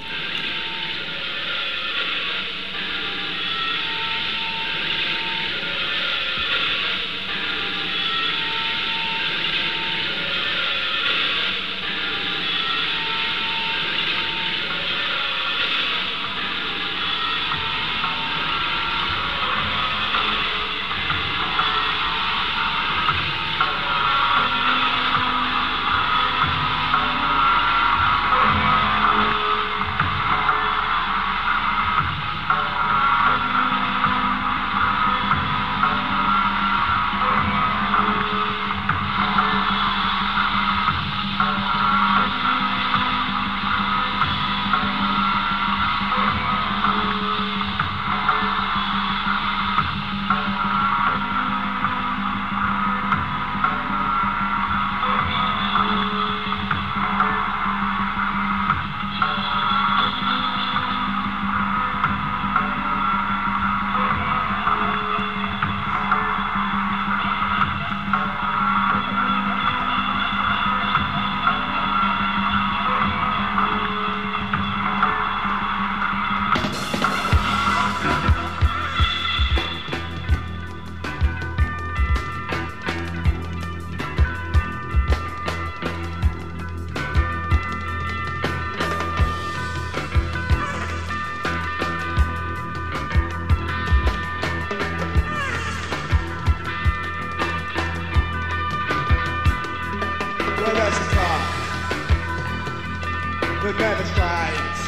Speaker 11: The never strikes.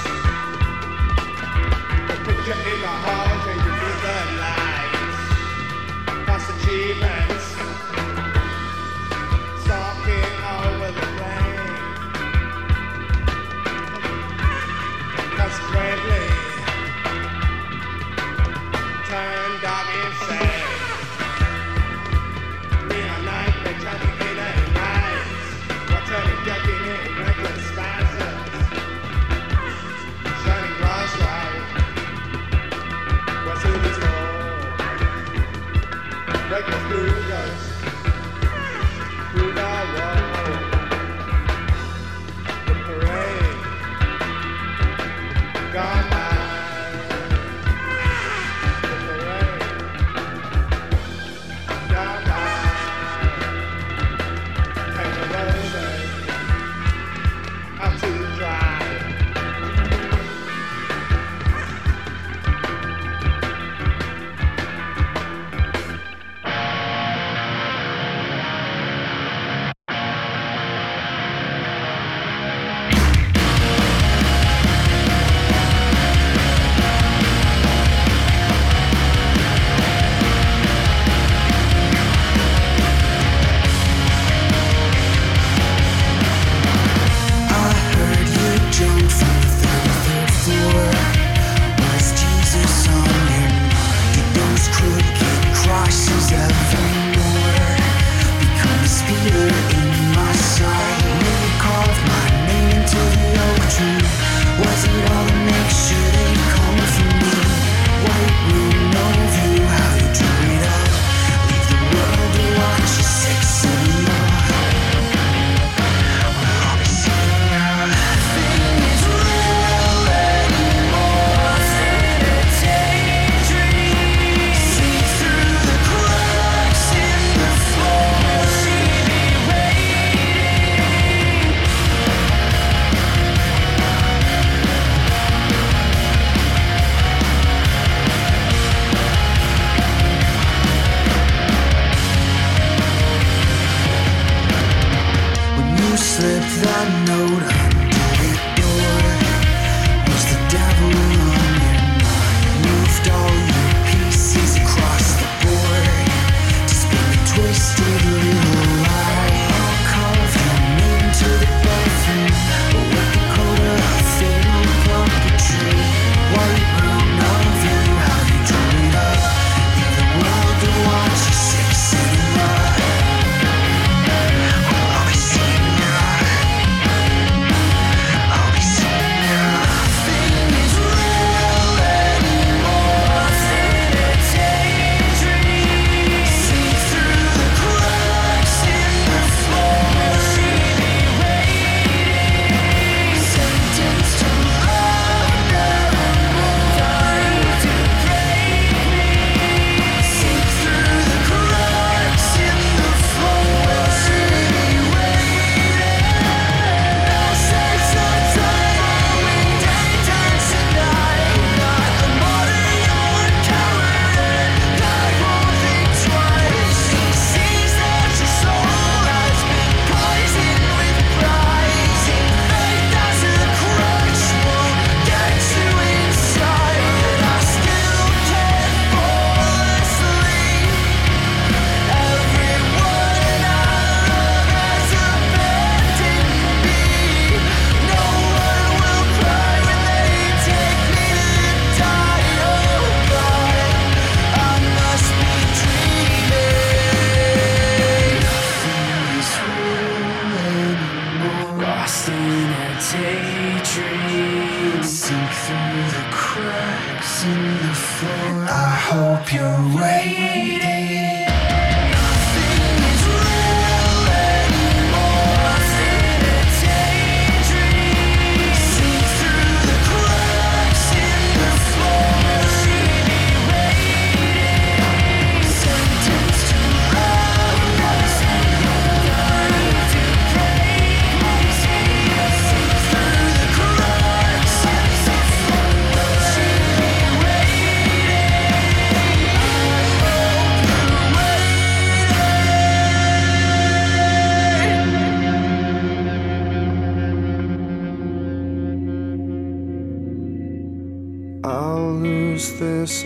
Speaker 11: The picture in the hall changes with the lights. Past achievements, stalking over the plain. Consequently, turned dark insane. Neon night, they traffic in at night. While turning ducking in reckless spasms. Shining glass light. What's in its hole? Reckless blue ghost. Through the wall. The parade. Gone by. The parade. Gone by. And the roses out to dry.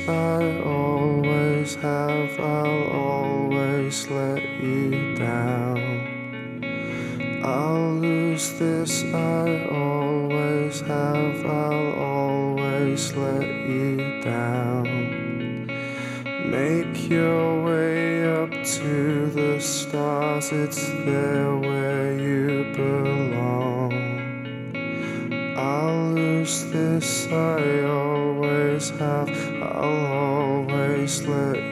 Speaker 12: I always have, I'll always let you down. I'll lose this, I always have, I'll always let you down. Make your way up to the stars, it's there where you belong. I'll lose this, I always have, I'll always let